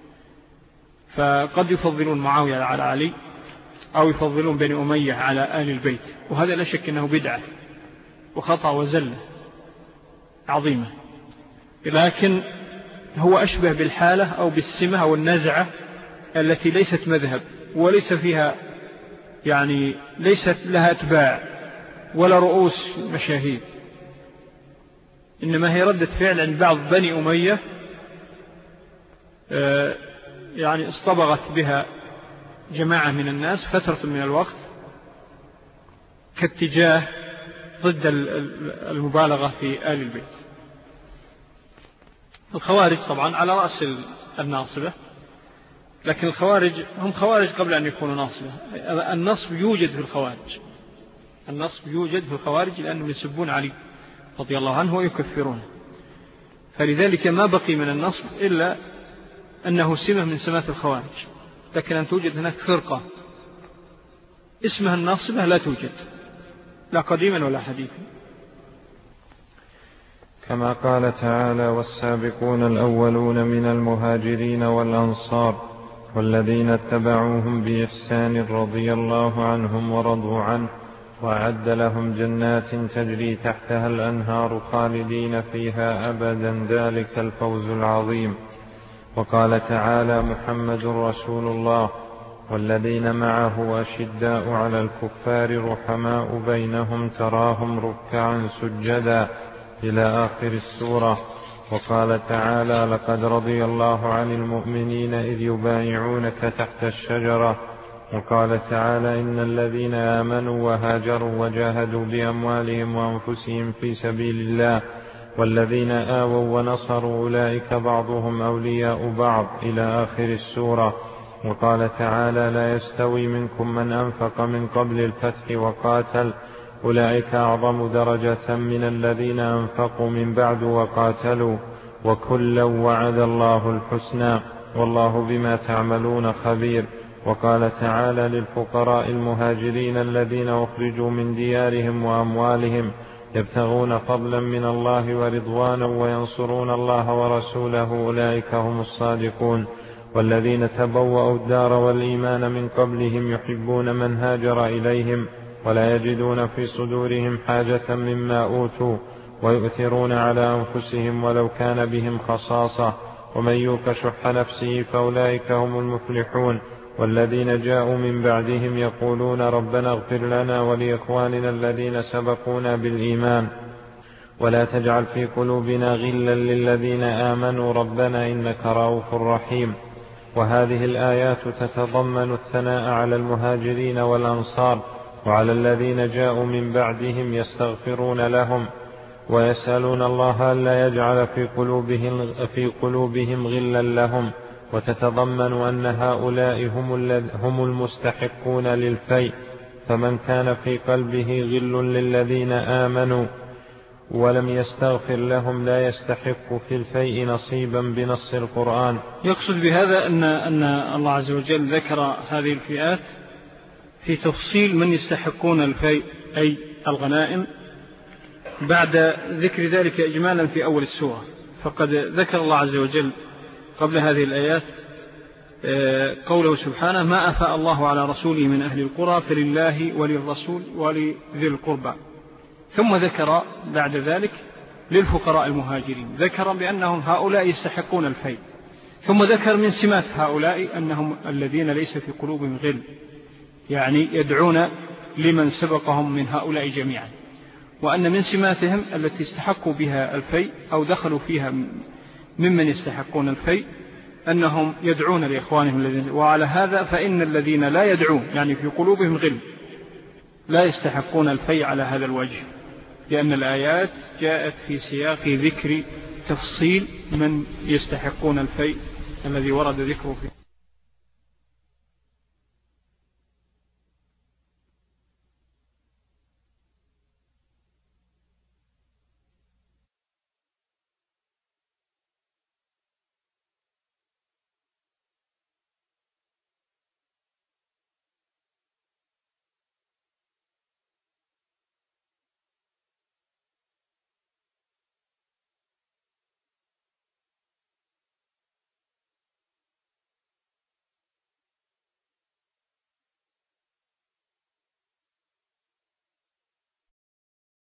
فقد يفضلون معاوية على علي أو يفضلون بني أمية على آل البيت، وهذا لا شك أنه بدعة وخطأ وزلة عظيمة، لكن هو أشبه بالحالة أو بالسمة أو النزعة التي ليست مذهب وليس فيها يعني ليست لها أتباع ولا رؤوس مشاهير، إنما هي ردة فعل عند بعض بني أمية يعني اصطبغت بها جماعة من الناس فترة من الوقت كاتجاه ضد المبالغة في آل البيت. الخوارج طبعا على رأس الناصبة، لكن الخوارج هم خوارج قبل أن يكونوا ناصبة. النصب يوجد في الخوارج، النصب يوجد في الخوارج لأنهم يسبون علي رضي الله عنه ويكفرونه، فلذلك ما بقي من النصب إلا أنه سمة من سمات الخوارج. لكن أن توجد هناك فرقة اسمها الناصبة لا توجد، لا قديما ولا حديثا. كما قال تعالى: والسابقون الأولون من المهاجرين والأنصار والذين اتبعوهم بإحسان رضي الله عنهم ورضوا عنه وأعد لهم جنات تجري تحتها الأنهار خالدين فيها أبدا ذلك الفوز العظيم. وقال تعالى: محمد رسول الله والذين معه أشداء على الكفار رحماء بينهم تراهم ركعا سجدا إلى آخر السورة. وقال تعالى: لقد رضي الله عن المؤمنين إذ يبايعونك تحت الشجرة. وقال تعالى: إن الذين آمنوا وهاجروا وجاهدوا بأموالهم وأنفسهم في سبيل الله والذين آووا ونصروا أولئك بعضهم أولياء بعض إلى آخر السورة. وقال تعالى: لا يستوي منكم من أنفق من قبل الفتح وقاتل أولئك أعظم درجة من الذين أنفقوا من بعد وقاتلوا وكلا وعد الله الحسنى والله بما تعملون خبير. وقال تعالى: للفقراء المهاجرين الذين أخرجوا من ديارهم وأموالهم يبتغون فضلا من الله ورضوانا وينصرون الله ورسوله أولئك هم الصادقون. والذين تبوأوا الدار والإيمان من قبلهم يحبون من هاجر إليهم ولا يجدون في صدورهم حاجة مما أوتوا ويؤثرون على أنفسهم ولو كان بهم خصاصة ومن يوق شح نفسه فأولئك هم المفلحون. والذين جاءوا من بعدهم يقولون ربنا اغفر لنا ولإخواننا الذين سبقونا بالإيمان ولا تجعل في قلوبنا غلا للذين آمنوا ربنا إنك رؤوف رحيم. وهذه الآيات تتضمن الثناء على المهاجرين والأنصار وعلى الذين جاءوا من بعدهم يستغفرون لهم ويسألون الله ألا يجعل في قلوبهم, في قلوبهم غلا لهم، وتتضمن أن هؤلاء هم المستحقون للفيء، فمن كان في قلبه غل للذين آمنوا ولم يستغفر لهم لا يستحق في الفيء نصيبا بنص القرآن. يقصد بهذا أن, أن الله عز وجل ذكر هذه الفئات في تفصيل من يستحقون الفيء أي الغنائم بعد ذكر ذلك إجمالا في أول السورة. فقد ذكر الله عز وجل قبل هذه الآيات قوله سبحانه: ما أفاء الله على رسوله من أهل القرى فلله وللرسول ولذي القربى. ثم ذكر بعد ذلك للفقراء المهاجرين، ذكر بأنهم هؤلاء يستحقون الفيء. ثم ذكر من سمات هؤلاء أنهم الذين ليس في قلوبهم غل، يعني يدعون لمن سبقهم من هؤلاء جميعا، وأن من سماتهم التي استحقوا بها الفيء أو دخلوا فيها ممن يستحقون الفيء أنهم يدعون لإخوانهم الذين. وعلى هذا فإن الذين لا يدعون يعني في قلوبهم غل لا يستحقون الفيء على هذا الوجه، لأن الآيات جاءت في سياق ذكر تفصيل من يستحقون الفيء الذي ورد ذكره فيه.